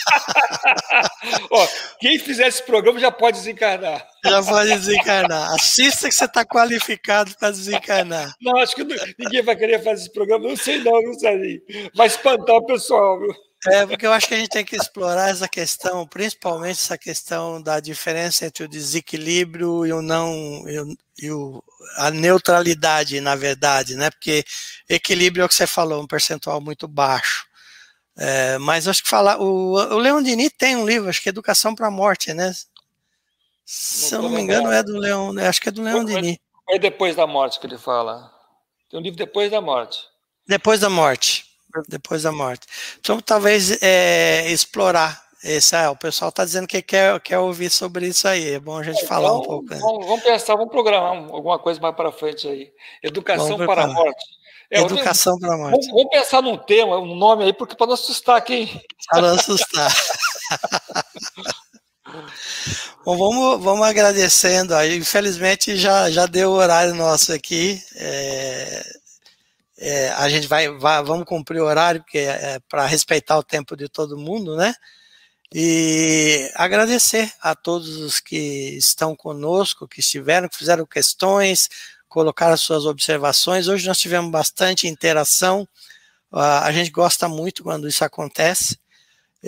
[SPEAKER 2] Ó, quem fizer esse programa já pode desencarnar.
[SPEAKER 1] Já pode desencarnar. Assista que você está qualificado para desencarnar.
[SPEAKER 2] Não, acho que ninguém vai querer fazer esse programa. Não sei não, não sei. Vai espantar o pessoal, viu?
[SPEAKER 1] É, porque eu acho que a gente tem que explorar essa questão, principalmente essa questão da diferença entre o desequilíbrio e o não, e, o, e o, a neutralidade, na verdade, né? Porque equilíbrio é o que você falou, um percentual muito baixo. É, mas acho que falar, o, o Leon Denis tem um livro, acho que é Educação para a Morte, né? Se eu não me engano, é do Leon, acho que é do Leon Denis.
[SPEAKER 2] É depois da morte que ele fala. Tem um livro depois da morte.
[SPEAKER 1] Depois da morte. Depois da morte. Então, talvez é, explorar. Esse, ah, o pessoal está dizendo que quer, quer ouvir sobre isso aí. É bom a gente
[SPEAKER 2] então,
[SPEAKER 1] falar um pouco. Né?
[SPEAKER 2] Vamos, vamos pensar, vamos programar alguma coisa mais para frente aí. Educação para a morte.
[SPEAKER 1] É, Educação para a morte.
[SPEAKER 2] Vamos, vamos pensar num tema, um nome aí, porque para não assustar quem.
[SPEAKER 1] Para não assustar. Bom, vamos, vamos agradecendo. Aí, infelizmente, já, já deu o horário nosso aqui. É... É, a gente vai, vai, vamos cumprir o horário, porque é para respeitar o tempo de todo mundo, né? E agradecer a todos os que estão conosco, que estiveram, que fizeram questões, colocaram as suas observações. Hoje nós tivemos bastante interação, a gente gosta muito quando isso acontece,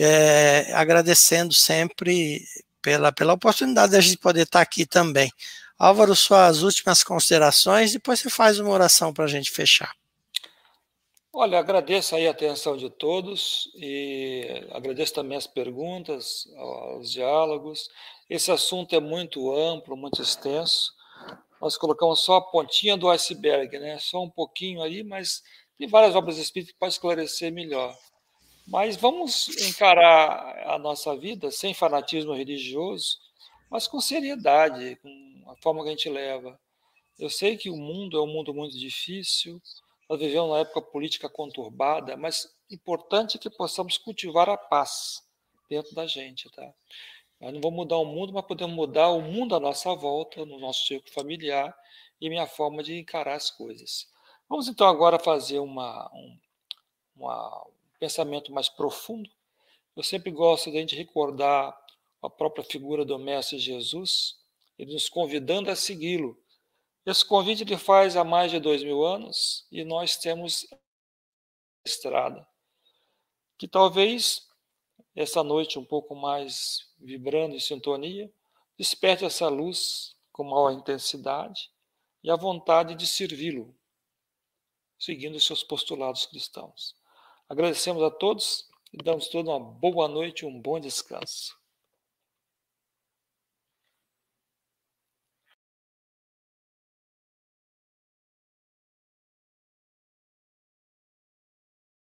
[SPEAKER 1] é, agradecendo sempre pela, pela oportunidade de a gente poder estar aqui também. Álvaro, suas últimas considerações, depois você faz uma oração para a gente fechar.
[SPEAKER 2] Olha, agradeço aí a atenção de todos e agradeço também as perguntas, os diálogos. Esse assunto é muito amplo, muito extenso. Nós colocamos só a pontinha do iceberg, né? Só um pouquinho aí, mas tem várias obras espíritas que podem esclarecer melhor. Mas vamos encarar a nossa vida sem fanatismo religioso, mas com seriedade, com a forma que a gente leva. Eu sei que o mundo é um mundo muito difícil, nós vivemos uma época política conturbada, mas importante é que possamos cultivar a paz dentro da gente, tá? Nós não vamos mudar o mundo, mas podemos mudar o mundo à nossa volta, no nosso círculo familiar e minha forma de encarar as coisas. Vamos então agora fazer uma, um, uma, um pensamento mais profundo. Eu sempre gosto de a gente recordar a própria figura do Mestre Jesus, ele nos convidando a segui-lo. Esse convite ele faz há mais de dois mil anos e nós temos estrada. Que talvez essa noite um pouco mais vibrando em sintonia, desperte essa luz com maior intensidade e a vontade de servi-lo, seguindo os seus postulados cristãos. Agradecemos a todos e damos toda uma boa noite e um bom descanso.